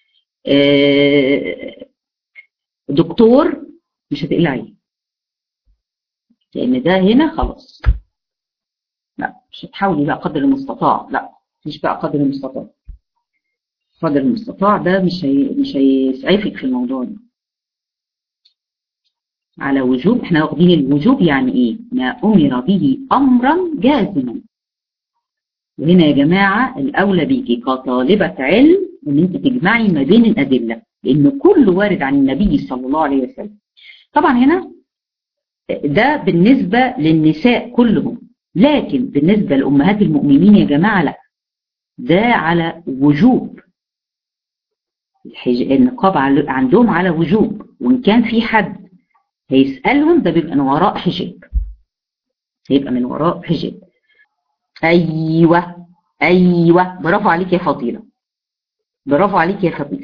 [SPEAKER 1] دكتور مش هتقلعي، لأن ده هنا خلاص. لا مش هتحاولي بقى قدر المستطاع، لا مش بقى قدر المستطاع. قدر المستطاع ده مش هيسعفك في الموضوع ده. على وجوب، احنا واخدين الوجوب يعني ايه؟ ما امر به امرا جازما. وهنا يا جماعه الاولى بيكي كطالبه علم ان انت تجمعي ما بين الادله، لان كل وارد عن النبي صلى الله عليه وسلم. طبعا هنا ده بالنسبه للنساء كلهم، لكن بالنسبه لامهات المؤمنين يا جماعه لا، ده على وجوب. النقاب عندهم على وجوب، وإن كان في حد هيسألهم ده بيبقى من وراء حجاب، هيبقى من وراء حجاب. أيوة أيوة، برافو عليك يا فضيلة، برافو عليك يا فضيلة،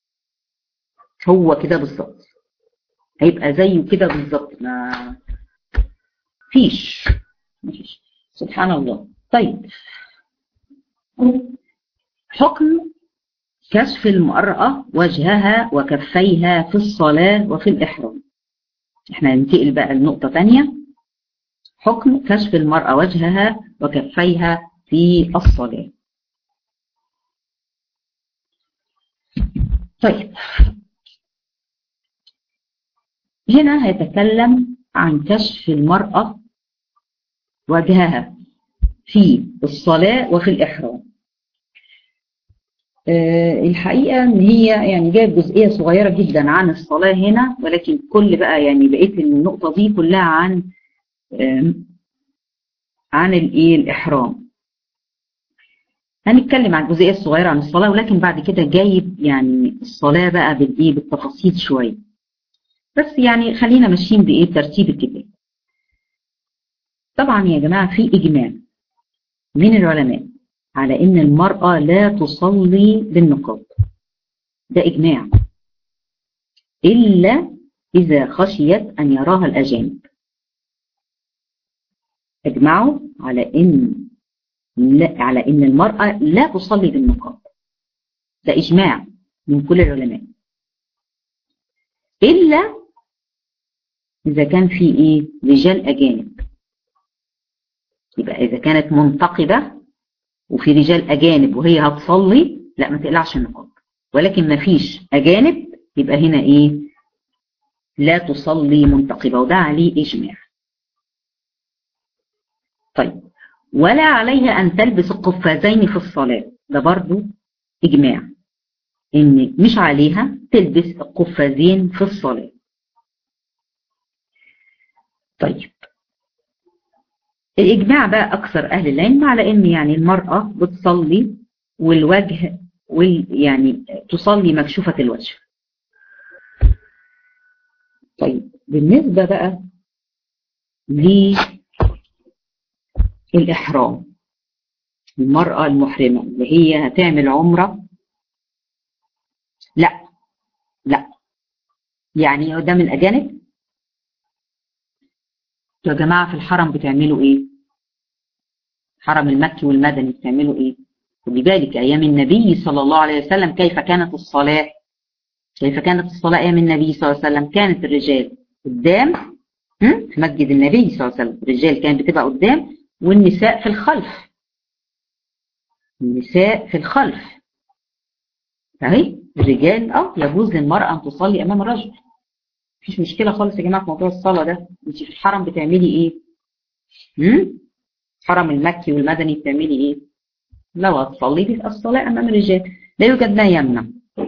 [SPEAKER 1] هو كده بالظبط، هيبقى زيه كده بالظبط، ما فيش سبحان الله. طيب، حكم كشف المرأة وجهها وكفيها في الصلاة وفي الإحرام. احنا ننتقل بقى لنقطة تانية، حكم كشف المرأة وجهها وكفيها في الصلاة. طيب، هنا هيتكلم عن كشف المرأة وجهها في الصلاة وفي الإحرام. الحقيقة ان هي يعني جايب جزئية صغيرة جدا عن الصلاة هنا، ولكن كل بقى يعني بقية النقطة دي كلها عن الإحرام. هنتكلم عن الجزئية الصغيرة عن الصلاة، ولكن بعد كده جايب يعني الصلاة بقى بالتفاصيل شوية، بس يعني خلينا ماشيين بترتيب الكتاب. طبعا يا جماعة في إجماع من العلماء على إن المرأة لا تصلي بالنقاب، ده إجماع، إلا إذا خشيت أن يراها الأجانب. اجمعوا على إن المرأة لا تصلي بالنقاب، ده إجماع من كل العلماء، إلا إذا كان في رجال أجانب. يبقى إذا كانت منتقبة وفي رجال أجانب وهي هتصلي، لا ما تقلعش النقاب، ولكن ما فيش أجانب يبقى هنا لا تصلي منتقبة، وده عليه إجماع. طيب، ولا عليها أن تلبس القفازين في الصلاة، ده برضو إجماع إن مش عليها تلبس القفازين في الصلاة. طيب، الإجماع بقى أكثر أهل العلم على إن يعني المرأة بتصلي والوجه يعني تصلي مكشوفة الوجه. طيب، بالنسبة بقى للإحرام، المرأة المحرمة اللي هي هتعمل عمرة، لا لا، يعني قدام الأجانب. يا جماعة في الحرم بتعملوا إيه؟ الحرم المكي والمدني بتعملوا إيه؟ خدي بالك أيام النبي صلى الله عليه وسلم كيف كانت الصلاة؟ كيف كانت الصلاة أيام النبي صلى الله عليه وسلم؟ كانت الرجال قدام في مسجد النبي صلى الله عليه وسلم، الرجال كانت بتبقى قدام والنساء في الخلف، النساء في الخلف. اهي الرجال يجوز للمرأة أن تصلي أمام الرجل، مفيش مشكلة خالص يا جماعة في موضوع الصلاة ده. انت في الحرم بتعملي إيه؟ الحرم المكي والمدني بتعملي إيه؟ لو هتصلي بيبقى الصلاة أمام الرجال، لا يوجد ما يمنع.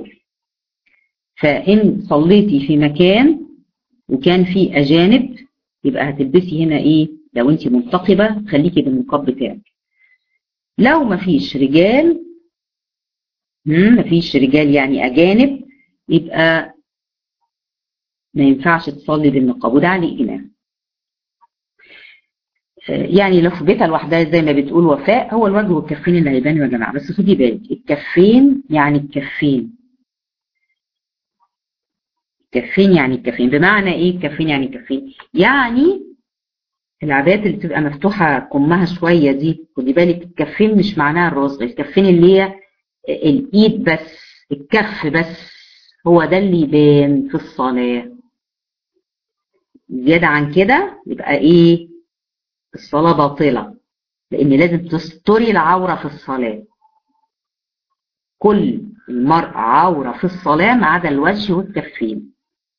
[SPEAKER 1] فإن صليتي في مكان وكان في أجانب يبقى هتلبسي هنا لو انت منتقبة خليكي بالنقاب بتاعك. لو مفيش رجال مفيش رجال يعني أجانب، يبقى ما ينفعش تصلي بالنقاب، وده عليه إجماع. يعني لو في بيتها لوحدها زي ما بتقول وفاء، هو الوجه والكفين اللي هيبانوا يا جماعة، بس خدي بالك الكفين يعني الكفين، كفين يعني الكفين، بمعنى ايه الكفين يعني الكفين؟ يعني العبايات اللي بتبقى مفتوحة كمها شوية دي، خدي بالك الكفين مش معناها الراسغ، الكفين اللي هي الايد بس، الكف بس، هو ده اللي يبان في الصلاة. زيادة عن كده يبقى الصلاة باطلة، لان لازم تستري العورة في الصلاة. كل المرأة عورة في الصلاة ما عدا الوجه والكفين.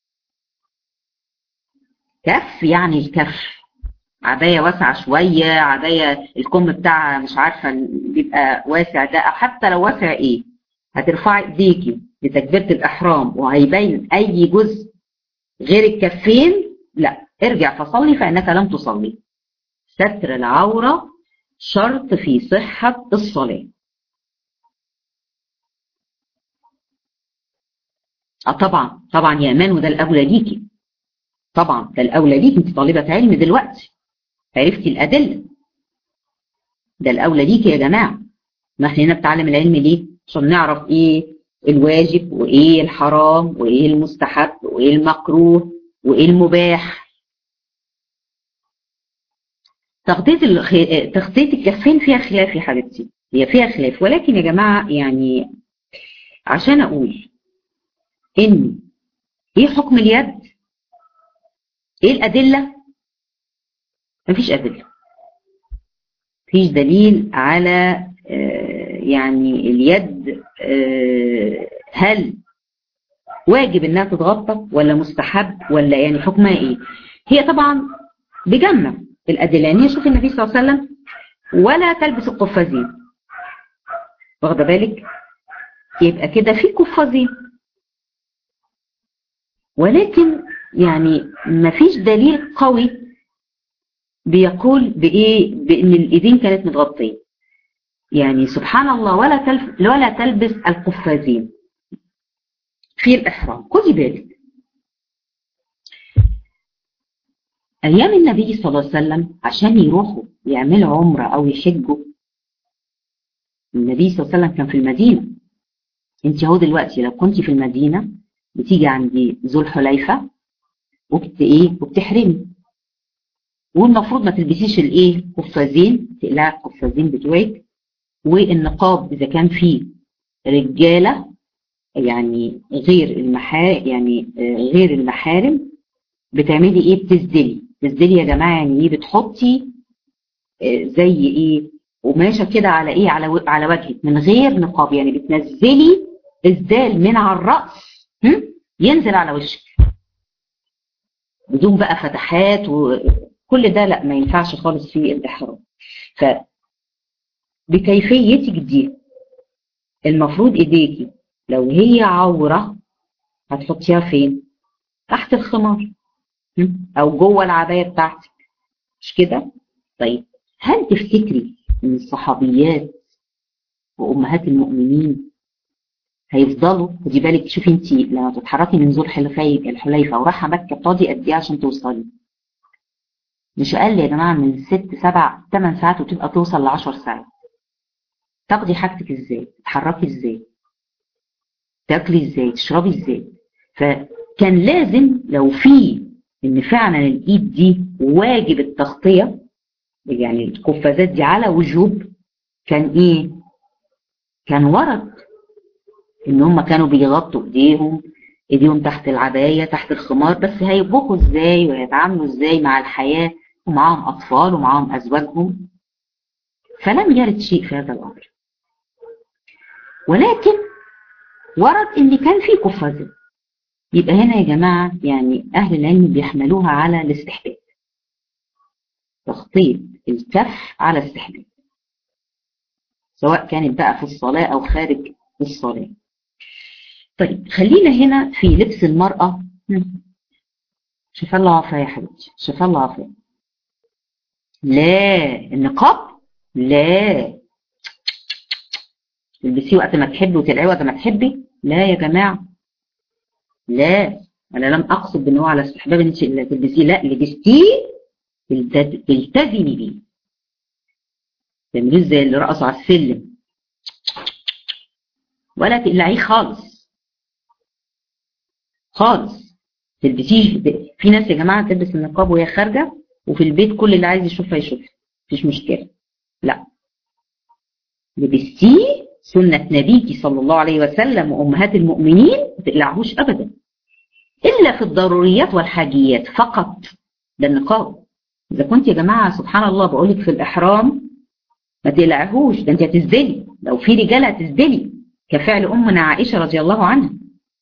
[SPEAKER 1] كف يعني الكف، عباية واسعة شوية، عباية الكم بتاعها مش عارفة بيبقى واسع ده، أو حتى لو واسع هترفعي ايديكي لتكبيرة الإحرام وهيبين أي جزء غير الكفين، لا ارجع فصلي فإنك لم تصلي. ستر العورة شرط في صحة الصلاة. طبعا طبعا يا امان، وده الاولى ليكي. طبعا ده الاولى ليكي، انت طالبه علم دلوقتي، عرفتي الادله، ده الاولى ليكي يا جماعه. ما احنا هنا بنتعلم العلم ليه؟ عشان نعرف ايه الواجب وايه الحرام وايه المستحب وايه المكروه وايه المباح. تغطية الكفين فيها خلاف يا حبيبتي، هي فيها خلاف، ولكن يا جماعة يعني عشان اقول ان ايه حكم اليد، ايه الادلة، مفيش ادلة، مفيش دليل على يعني اليد هل واجب انها تتغطى ولا مستحب ولا يعني حكمها ايه. هي طبعا بجمع الادله، يعني شوف النبي صلى الله عليه وسلم ولا تلبس القفازين، واخده بالك، يبقى كده في قفازين، ولكن يعني مفيش دليل قوي بيقول بايه بان الايدين كانت متغطيه. يعني سبحان الله، ولا تلبس القفازين في الاحرام. خدي بالك ايام النبي صلى الله عليه وسلم عشان يروحوا يعملوا عمره او يحجوا، النبي صلى الله عليه وسلم كان في المدينه. انت اهو دلوقتي لو كنت في المدينه بتيجي عند ذو الحليفه وبتحرمي، والمفروض ما تلبسيش الايه قفازين، تقلعي القفازين بتوعك، والنقاب اذا كان فيه رجاله يعني غير المحارم بتعملي ايه؟ بتسدلي يا جماعه، يعني ايه؟ بتحطي زي ايه قماشه كده على ايه، على وجهك من غير نقاب، يعني بتنزلي اسدال من على الراس ينزل على وشك بدون بقى فتحات وكل ده، لا ما ينفعش خالص في الاحرام. فبكيفيتك دي المفروض ايديكي لو هي عوره هتحطيها فين؟ تحت الخمار او جوه العبايه بتاعتك، مش كده؟ طيب هل تفتكري ان الصحابيات وامهات المؤمنين هيفضلوا؟ خدي بالك، شوفي انت لما تتحركي من ذو الحليفه ورايحه مكه بتقعدي قد ايه عشان توصلي؟ مش اقل يا جماعه من 6 7 8 ساعات، وتبقى توصل ل 10 ساعات. تاخدي حاجتك ازاي؟ تتحركي ازاي؟ تاكلي ازاي؟ تشربي ازاي؟ فكان لازم لو في ان فعلا الايد دي واجب التغطيه، يعني القفازات دي على وجوب، كان ايه؟ كان ورد ان هم كانوا بيغطوا ايديهم تحت العبايه تحت الخمار، بس هيطبخوا ازاي ويتعاملوا ازاي مع الحياه ومعاهم اطفال ومعاهم ازواجهم؟ فلم يرد شيء في هذا الامر، ولكن ورد ان كان في قفازات. يبقى هنا يا جماعه يعني اهل العلم بيحملوها على الاستحباب، تغطيه الكف على استحباب، سواء كانت بقى في الصلاه او خارج الصلاه. طيب خلينا هنا في لبس المراه. شفا الله عافية يا حبيبتي، شفا الله عافية. لا النقاب لا تلبسيه وقت ما تحبي وتلعبي وقت ما تحبي، لا يا جماعه، لا، انا لم اقصد ان هو على استحباب ان انت تلبسيه، لا لبستيه تلتزمي بيه، تعمليه زي اللي رقصوا على السلم، ولا تقلعيه خالص خالص. تلبسيه في ناس يا جماعه تلبس النقاب وهي خارجه، وفي البيت كل اللي عايز يشوفها يشوفها، مفيش مشكله، لا، لبستيه سنة نبيك صلى الله عليه وسلم وأمهات المؤمنين، ما تقلعهوش أبدا إلا في الضروريات والحاجيات فقط، ده النقاب. إذا كنت يا جماعة سبحان الله بقولك في الإحرام ما تقلعهوش، ده أنت هتسدلي، لو في رجالة هتسدلي كفعل أمنا عائشة رضي الله عنها،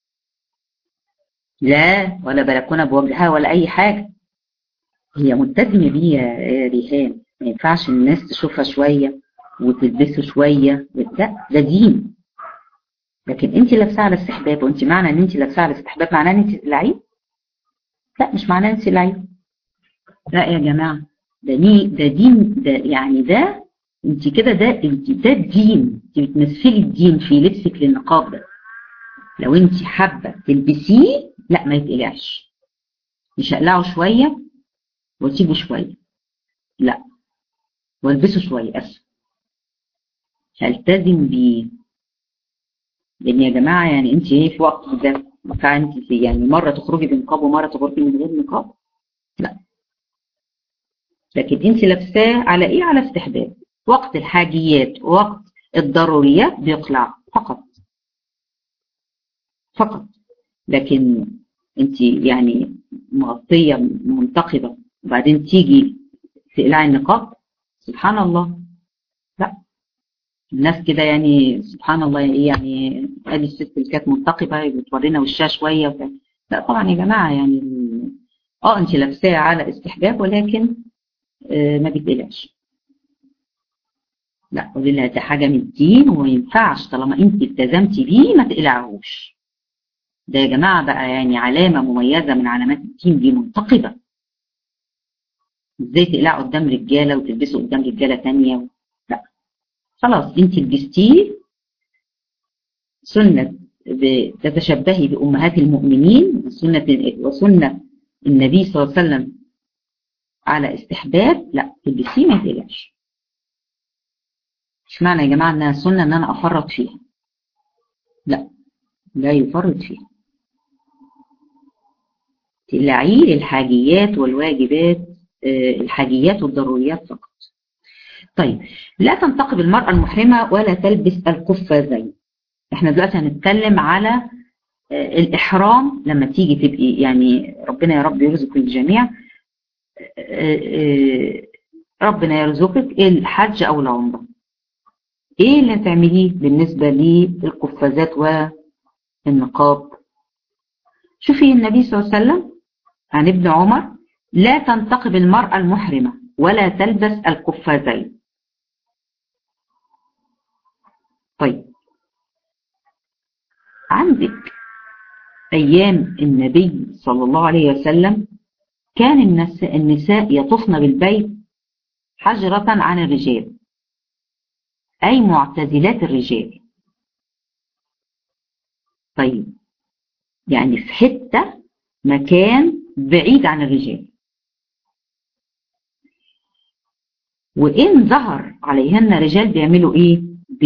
[SPEAKER 1] لا ولا بلكونة بوجهها ولا أي حاجة، هي ملتزمة بيه يا ريهام، ما ينفعش الناس تشوفها شوية وتلبسه شوية، لا ده دين. لكن انت لابسه على استحباب، وانت معنى ان انت لابسه على استحباب معناه ان انت تقلعيه؟ لا مش معناه ان انت تقلعيه، لا يا جماعه، ده دين، ده يعني ده انت كده، ده الدين، انت بتمثلي الدين في لبسك للنقاب ده. لو انت حابة تلبسيه لا ما يتقلعش، مش هقلعه شوية واسيبه شوية، لا، والبسه شوية اسف، هلتزم بيه. لان يا جماعة يعني انت ايه في وقت ده انت يعني مرة تخرجي بنقاب ومرة تخرجي من غير نقاب؟ لا. لكن انت لابساه على ايه؟ على استحباب. وقت الحاجيات ووقت الضروريات بيقلع فقط فقط. لكن انت يعني مغطية منتقبة وبعدين تيجي تقلعي النقاب، سبحان الله، لا. الناس كده يعني سبحان الله ايه يعني، ادي الست اللي كانت منتقبة بتورينا وشها شوية لا طبعا يا جماعة يعني انت لابساه على استحباب ولكن ما بيتقلعش. لا، قولي لها ده حاجة من الدين وما ينفعش طالما انت التزمتي بيه ما تقلعهوش. ده يا جماعة بقى يعني علامة مميزة من علامات الدين، دي منتقبة. ازاي تقلعه قدام رجالة وتلبسه قدام رجالة تانية؟ لا، خلاص انت لبستيه سنة، تتشبهي بأمهات المؤمنين وسنة النبي صلى الله عليه وسلم على استحباب، لا تلبسيه ما تقلعش. مش معنى يا جماعة انها سنة ان انا افرط فيها، لا، لا يفرط فيها. تقلعيه للحاجيات والواجبات، الحاجيات والضروريات فقط. طيب، لا تنتقب المرأة المحرمة ولا تلبس القفازين. احنا دلوقتي هنتكلم على الإحرام لما تيجي تبقي يعني ربنا يا رب يرزق الجميع، ربنا يرزقك الحج أو العمرة. ايه اللي هتعمليه بالنسبة للقفازات والنقاب؟ شوفي النبي صلى الله عليه وسلم عن ابن عمر: لا تنتقب المرأة المحرمة ولا تلبس القفازين. طيب، عندك أيام النبي صلى الله عليه وسلم كان النساء يطفن بالبيت حجرة عن الرجال، أي معتزلات الرجال. طيب، يعني في حتة مكان بعيد عن الرجال، وإن ظهر عليهن رجال بيعملوا إيه؟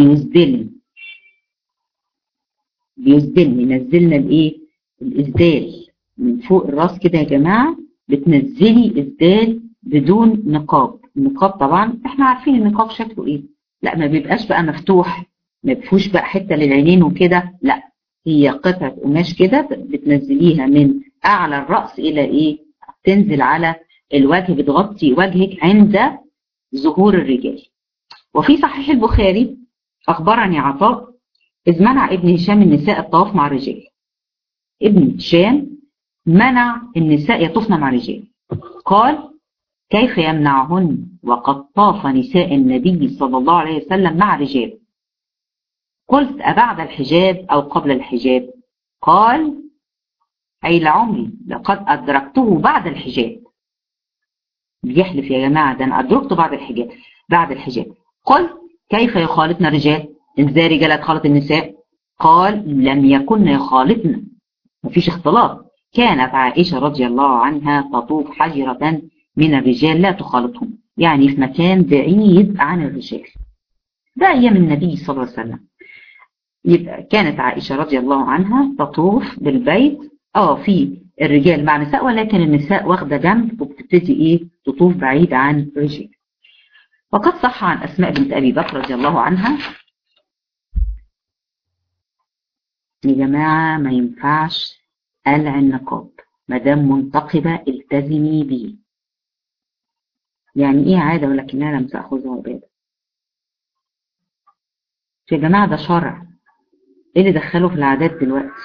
[SPEAKER 1] بيسدلن ينزلنا الإيه؟ الإسدال من فوق الراس كده يا جماعة، بتنزلي إسدال بدون نقاب. النقاب طبعا احنا عارفين النقاب شكله إيه، لا ما بيبقاش بقى مفتوح، ما بيفوش بقى حتة للعينين وكده، لا، هي قطعة قماش كده بتنزليها من أعلى الرأس إلى إيه؟ تنزل على الوجه، بتغطي وجهك عند ظهور الرجال. وفي صحيح البخاري: أخبرني عطاء إذ منع ابن هشام النساء الطواف مع الرجال. ابن هشام منع النساء يطوفن مع الرجال، قال: كيف يمنعهن وقد طاف نساء النبي صلى الله عليه وسلم مع الرجال؟ قلت: أبعد الحجاب أو قبل الحجاب؟ قال: أي لعمري لقد أدركته بعد الحجاب. بيحلف يا جماعة، ده أنا أدركته بعد الحجاب. قلت: كيف يخالطن الرجال؟ إزاي رجال تخالط النساء؟ قال: لم يكن يخالطن، مفيش اختلاط. كانت عائشة رضي الله عنها تطوف حجرة من الرجال لا تخالطهم، يعني في مكان بعيد عن الرجال. ده أيام النبي صلى الله عليه وسلم. يبقى كانت عائشة رضي الله عنها تطوف بالبيت في الرجال مع نساء، ولكن النساء واخدة جنب وبتبتدي ايه؟ تطوف بعيد عن الرجال. وقد صح عن أسماء بنت أبي بكر رضي الله عنها: يا جماعة ما ينفعش قلع النقاب ما دام منتقبة، التزمي بيه. يعني ايه عادة ولكنها لم تأخذها عبادة؟ يا جماعة ده شرع، ايه اللي دخله في العادات دلوقتي؟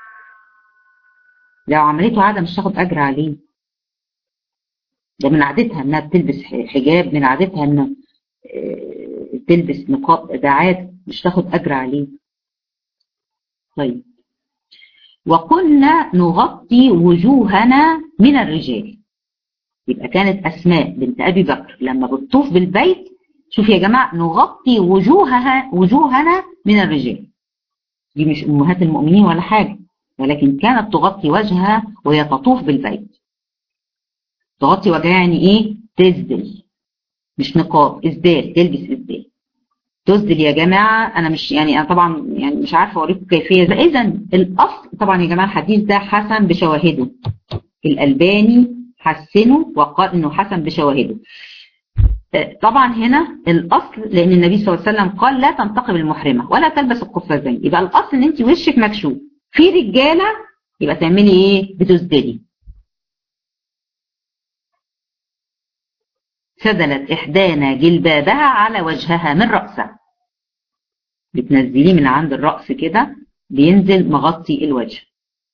[SPEAKER 1] لو عملته عادة مش تاخد أجر عليه. ده من عادتها انها بتلبس حجاب، من عادتها انها تلبس نقاب، ده عادة مش تاخد أجر عليه. طيب، وكنا نغطي وجوهنا من الرجال. يبقى كانت أسماء بنت أبي بكر لما بتطوف بالبيت، شوف يا جماعة، نغطي وجوهنا من الرجال. دي مش أمهات المؤمنين ولا حاجة، ولكن كانت تغطي وجهها وهي تطوف بالبيت. تغطي وجهها يعني إيه؟ تسدل، مش نقاب، إسدال، تلبس إسدال. تسدل يا جماعة. أنا مش يعني أنا طبعا يعني مش عارفة أوريكم كيفية ده. إذا الأصل طبعا يا جماعة الحديث ده حسن بشواهده، الألباني حسنه وقال إنه حسن بشواهده. طبعا هنا الأصل لأن النبي صلى الله عليه وسلم قال لا تنتقب المحرمة ولا تلبس القفازين، يبقى الأصل إن أنت وشك مكشوف. في رجالة يبقى تعملي إيه؟ بتسدلي. سدلت إحدانا جلبابها على وجهها من رأسها، بتنزليه من عند الرأس كده بينزل مغطي الوجه.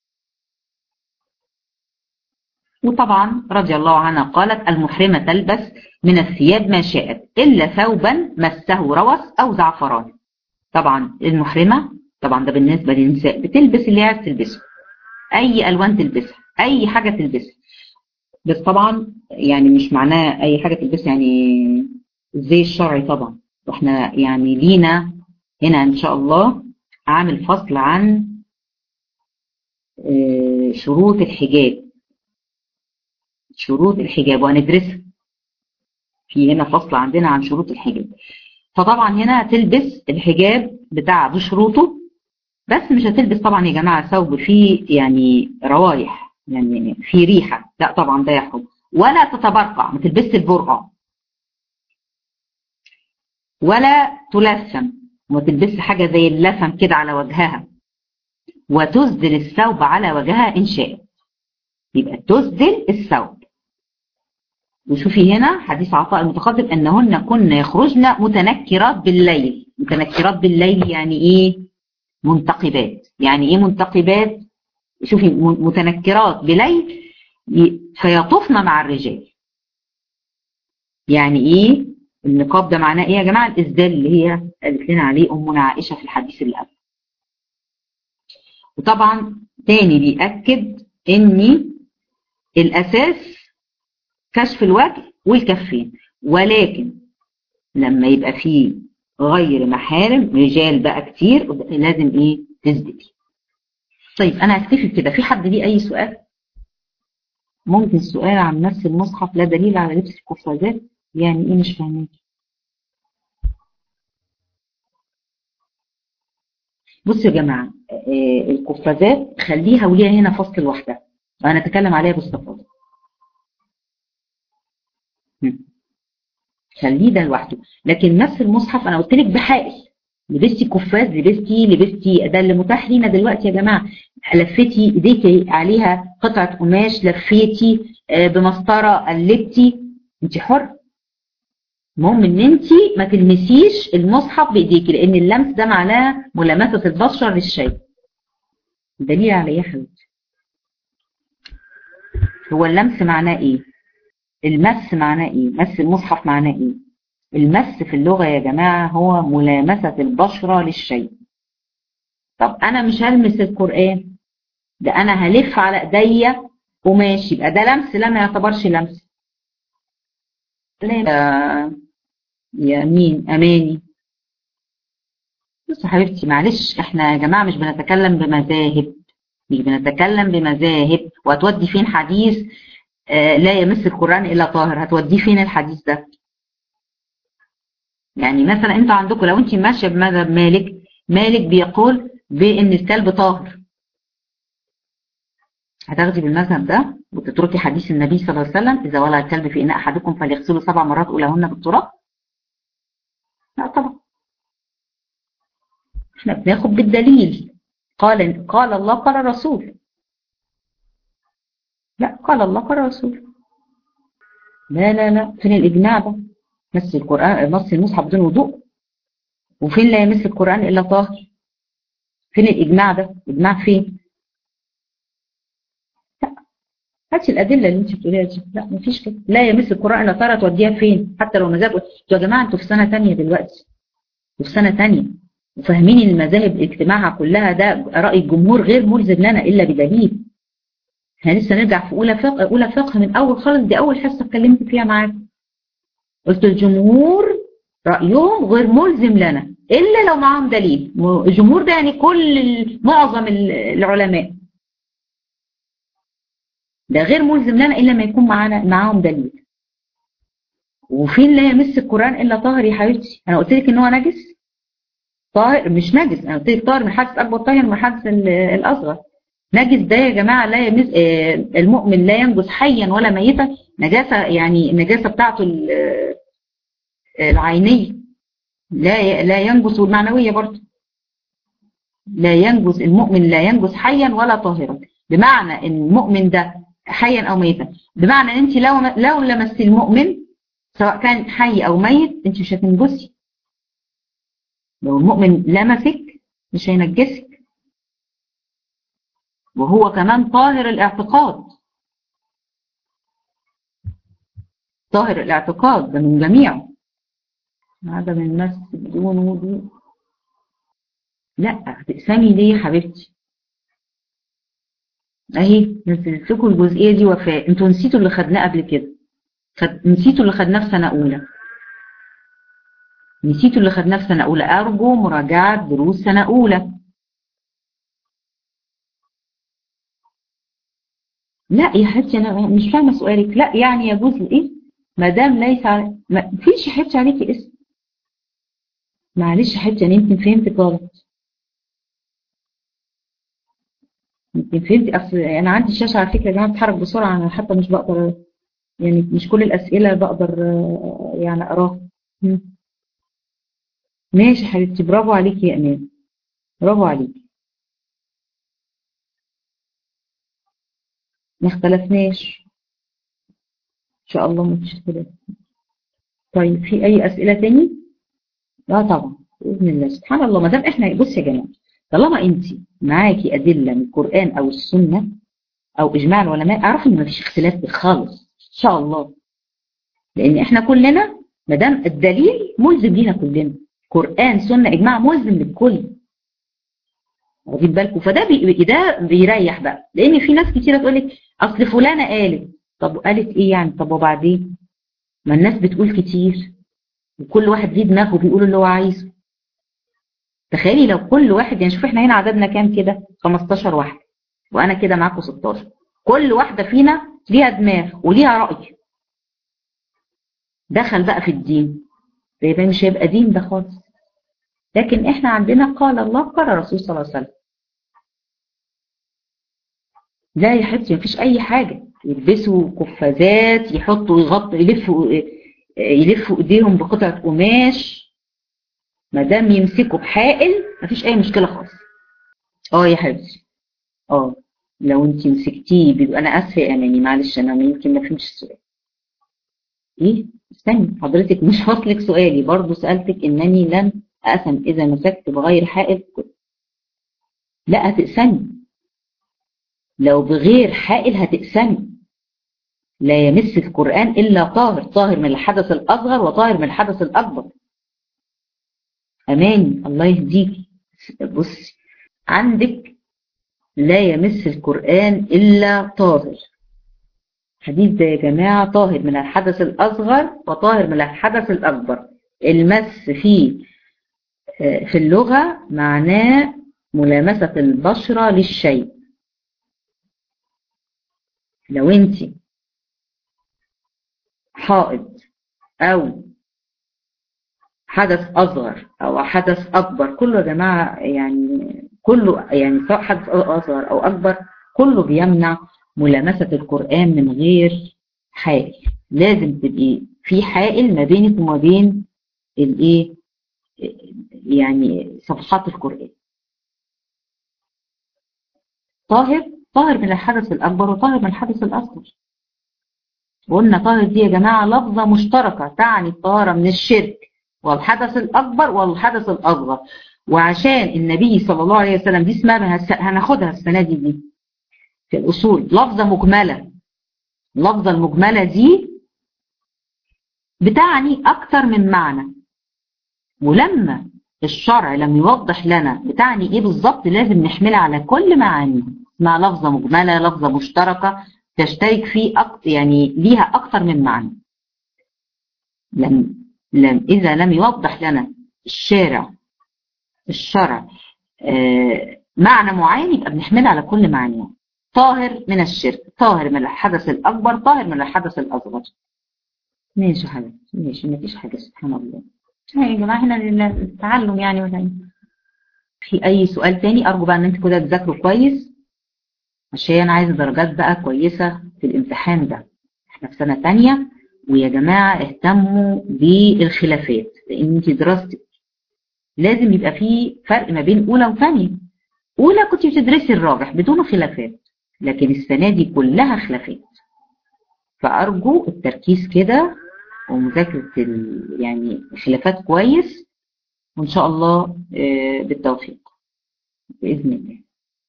[SPEAKER 1] وطبعا رضي الله عنها قالت المحرمة تلبس من الثياب ما شاءت إلا ثوبا مسه روث أو زعفران. طبعا المحرمة طبعا ده بالنسبة للنساء بتلبس اللي عايز تلبسه، أي ألوان تلبسها، أي حاجة تلبسها، بس طبعا يعني مش معناه أي حاجة تلبسها يعني زي الشرعي طبعا. واحنا يعني لينا هنا إن شاء الله عامل فصل عن شروط الحجاب، شروط الحجاب وهندرسها في هنا فصل عندنا عن شروط الحجاب. فطبعا هنا هتلبس الحجاب بتاع بشروطه، بس مش هتلبس طبعا يا جماعة ثوب فيه يعني روايح يعني في ريحة، لا طبعا ده يحرم. ولا تتبرقع، ما تلبسش البرقع، ولا تلثم، وما تلبسش حاجة زي اللثم كده على وجهها. وتسدل الثوب على وجهها إن شاء، يبقى تسدل الثوب. وشوفي هنا حديث عطاء المتقدم أنهن كن يخرجن متنكرات بالليل. متنكرات بالليل يعني إيه؟ منتقبات. يعني إيه منتقبات؟ شوفي متنكرات بليل فيطفن مع الرجال. يعني إيه النقاب ده؟ معناه إيه يا جماعة؟ الإسدال اللي هي قالت لنا عليه أمنا عائشة في الحديث اللي قبل. وطبعا تاني بيأكد إن الأساس كشف الوجه والكفين، ولكن لما يبقى فيه غير محارم رجال بقى كتير لازم ايه؟ تثبتي. طيب انا هكتفي كده. في حد ليه اي سؤال؟ ممكن سؤال عن نفس المصحف لا دليل على لبس القفازات، يعني ايه مش فاهمين؟ بصوا يا جماعه القفازات خليها وليها هنا فصل لوحدها وانا اتكلم عليها باستفاضه. خليه ده لوحده. لكن نفس المصحف انا قلت لك بحائل، لبستي قفاز، لبستي ده اللي متاح لينا دلوقتي يا جماعه. لفتي ايديكي عليها قطعه قماش، لفيتي بمسطره، قلبتي، انت حر. المهم ان انت ما تلمسيش المصحف بايديكي، لان اللمس ده معناه ملامسه البشره للشيء. دليل على ايه يا حبيبتي؟ هو اللمس معناه ايه؟ المس معناه ايه؟ مس المصحف معناه ايه؟ المس في اللغة يا جماعة هو ملامسة البشرة للشيء. طب أنا مش هلمس القرآن، ده أنا هلف على إيديا وماشي، يبقى ده لمس؟ لا ما يعتبرش لمس. يا مين أماني؟ بص يا حبيبتي معلش، احنا يا جماعة مش بنتكلم بمذاهب، مش بنتكلم بمذاهب. وهتودي فين حديث لا يمس القرآن إلا طاهر؟ هتوديه فين الحديث ده؟ يعني مثلا انتوا عندكم لو انت ماشيه بمذهب مالك، مالك بيقول بان الكلب طاهر، هتاخدي بالمذهب ده وتتركي حديث النبي صلى الله عليه وسلم اذا ولع الكلب في اناء احدكم فليغسله 7 مرات اولهن بالتراب؟ لا طبعا، احنا بناخد بالدليل. قال الله قال الرسول. لا قال الله قال الرسول. لا لا لا، فين الاجماع ده؟ مس القران، مس المصحف بدون وضوء؟ وفين لا يمس القران الا طاهر؟ فين الاجماع ده؟ اجماع فين؟ هاتي الادله اللي انت بتقوليها دي. لا مفيش كده، لا يمس القران الا طاهر. توديها فين؟ حتى لو مذاهب. يا جماعه انتوا في سنه ثانيه دلوقتي، وفي سنه ثانيه وفاهمين ان المذاهب اجتماعها كلها ده راي الجمهور غير ملزم لنا الا بدليل. احنا لسه نرجع في اولى فقه من اول خالص، دي اول حصه اتكلمت فيها معاكم. قلت الجمهور رايهم غير ملزم لنا، إلا لو معاهم دليل. الجمهور ده يعني معظم العلماء، ده غير ملزم لنا إلا ما يكون معاهم دليل. وفين لا يمس القرآن إلا طاهر يا حبيبتي؟ أنا قلت لك إن هو نجس؟ طاهر مش نجس، أنا قلت لك طاهر من الحدث الأكبر، طاهر من الحدث الأصغر. نجس ده يا جماعة لا يمس، المؤمن لا ينجس حيا ولا ميتا. نجاسة يعني النجاسة بتاعته العينية، لا ينجس، والمعنوية برضه لا ينجس. المؤمن لا ينجس حيا ولا طاهرا، بمعنى ان المؤمن ده حيا او ميتا، بمعنى ان انت لو لمست المؤمن سواء كان حي او ميت انت مش هتنجسي. لو المؤمن لمسك مش هينجسك، وهو كمان طاهر الاعتقاد. طاهر الاعتقاد ده من جميعه، عدم المس بدون وضوء. لا هتقسمي ليه يا حبيبتي؟ اهي نزلت لكم الجزئيه دي. وفاء انتوا نسيتوا اللي خدناه قبل كده، نسيتوا اللي خدناه في سنه اولى، نسيتوا اللي خدناه في سنه اولى. ارجو مراجعه دروس سنه اولى. لا يا حبيبتي انا مش فاهمه سؤالك. لا يعني يجوز ايه ما دام ليس ما فيش يا حبيبتي عليكي اسم. معلش يا حبيبتي انا يمكن فهمتك غلط، يمكن فهمتي. اصل انا عندي الشاشه على فكره يا جماعه بتتحرك بسرعه، انا حتى مش بقدر، يعني مش كل الاسئله بقدر يعني اقراها. ماشي يا حبيبتي، برافو عليكي يا امان، برافو عليكي، ما اختلفناش ان شاء الله، مفيش اختلاف. طيب في اي اسئله تاني؟ لا طبعا باذن الله. سبحان الله، ما دام احنا بص يا جماعه، طالما انت معاكي ادله من القران او السنه او اجماع العلماء، اعرفوا ان مفيش اختلاف خالص ان شاء الله. لان احنا كلنا ما دام الدليل ملزم لينا كلنا، قران سنه اجماع ملزم للكل، واخدين بالكم؟ ده بيريح بقى، لان في ناس كتيره تقول لك اصل فلانه قالت. طب قالت ايه يعني؟ طب وبعدين؟ ما الناس بتقول كتير، وكل واحد ليه دماغه بيقول اللي هو عايزه. تخيلي لو كل واحد، يعني شوف احنا هنا عددنا كام كده؟ 15 واحده، وانا كده معاكم 16. كل واحده فينا ليها دماغ وليها راي، دخل بقى في الدين، ده يبقى مش هيبقى دين ده خالص. لكن احنا عندنا قال الله قال الرسول صلى الله عليه وسلم. لا يا حبيبتي مفيش اي حاجه. يلبسوا قفازات، يحطوا يغطوا يلفوا ايديهم بقطعه قماش، ما دام يمسكوا بحائل مفيش اي مشكله خالص. اه يا حبيبتي، اه لو انت مسكتيه بيبقى. انا اسفه يا اماني، معلش انا يمكن ما فهمتش السؤال. ايه استني حضرتك، مش فاصلك سؤالي برضو، سالتك انني لن اقسم اذا مسكت بغير حائل. لا هتقسمي، لو بغير حائل هتقسمي. لا يمس القرآن إلا طاهر، طاهر من الحدث الأصغر وطاهر من الحدث الأكبر. أماني الله يهديكي. بصي عندك لا يمس القرآن إلا طاهر، حديث ده يا جماعة، طاهر من الحدث الأصغر وطاهر من الحدث الأكبر. المس فيه في اللغة معناه ملامسة البشرة للشيء. لو انت حائض أو حدث أصغر أو حدث أكبر، كله يا جماعة يعني كله، يعني سواء حدث أصغر أو أكبر كله بيمنع ملامسة القرآن من غير حائل. لازم تبقي في حائل ما بينك وما بين الإيه، يعني صفحات القرآن. طاهر، طاهر من الحدث الأكبر وطاهر من الحدث الأصغر. وقلنا طاهر دي يا جماعة لفظة مشتركة تعني الطهارة من الشرك والحدث الأكبر والحدث الأصغر. وعشان النبي صلى الله عليه وسلم، دي اسمها هناخدها السنة دي في الأصول، لفظة مجملة. اللفظة المجملة دي بتعني أكتر من معنى، ولما الشرع لم يوضح لنا بتعني إيه بالظبط لازم نحملها على كل معانيها. اسمها لفظة مجملة، لفظة مشتركة تشترك فيه يعني ليها أكتر من معنى. إذا لم يوضح لنا الشارع الشرع معنى معين يبقى بنحملها على كل معانيه. طاهر من الشرك، طاهر من الحدث الأكبر، طاهر من الحدث الأصغر. ماشي يا حبيبتي، ماشي، مفيش حاجة، سبحان الله. يا جماعة احنا للتعلم يعني ولا في أي سؤال تاني؟ أرجو بقى إن أنتوا كده تذاكروا كويس عشان عايزة درجات بقى كويسة في الامتحان ده. احنا في سنة تانية، ويا جماعة اهتموا بالخلافات، لأن انت دراستك لازم يبقى فيه فرق ما بين أولى وثانية. أولى كنت بتدرسي الراجح بدون خلافات، لكن السنة دي كلها خلافات. فأرجو التركيز كده ومذاكرة يعني خلافات كويس، وإن شاء الله بالتوفيق بإذن الله.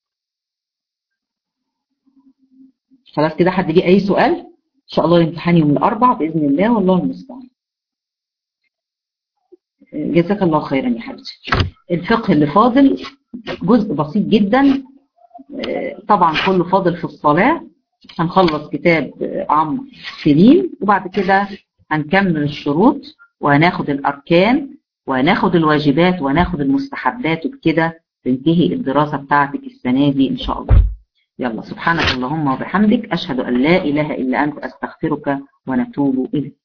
[SPEAKER 1] خلاص كده، حد ليه أي سؤال؟ إن شاء الله الامتحان يوم الأربعاء بإذن الله، والله المستعان. جزاك الله خيرا يا حبيبتي. الفقه اللي فاضل جزء بسيط جدا، طبعا كله فاضل في الصلاة. هنخلص كتاب عمرو سليم، وبعد كده هنكمل الشروط، وهناخد الأركان، وهناخد الواجبات، وهناخد المستحبات، وبكده تنتهي الدراسة بتاعتك السنة دي إن شاء الله. يلا، سبحانك اللهم وبحمدك، أشهد أن لا إله إلا أنت، أستغفرك ونتوب إليك.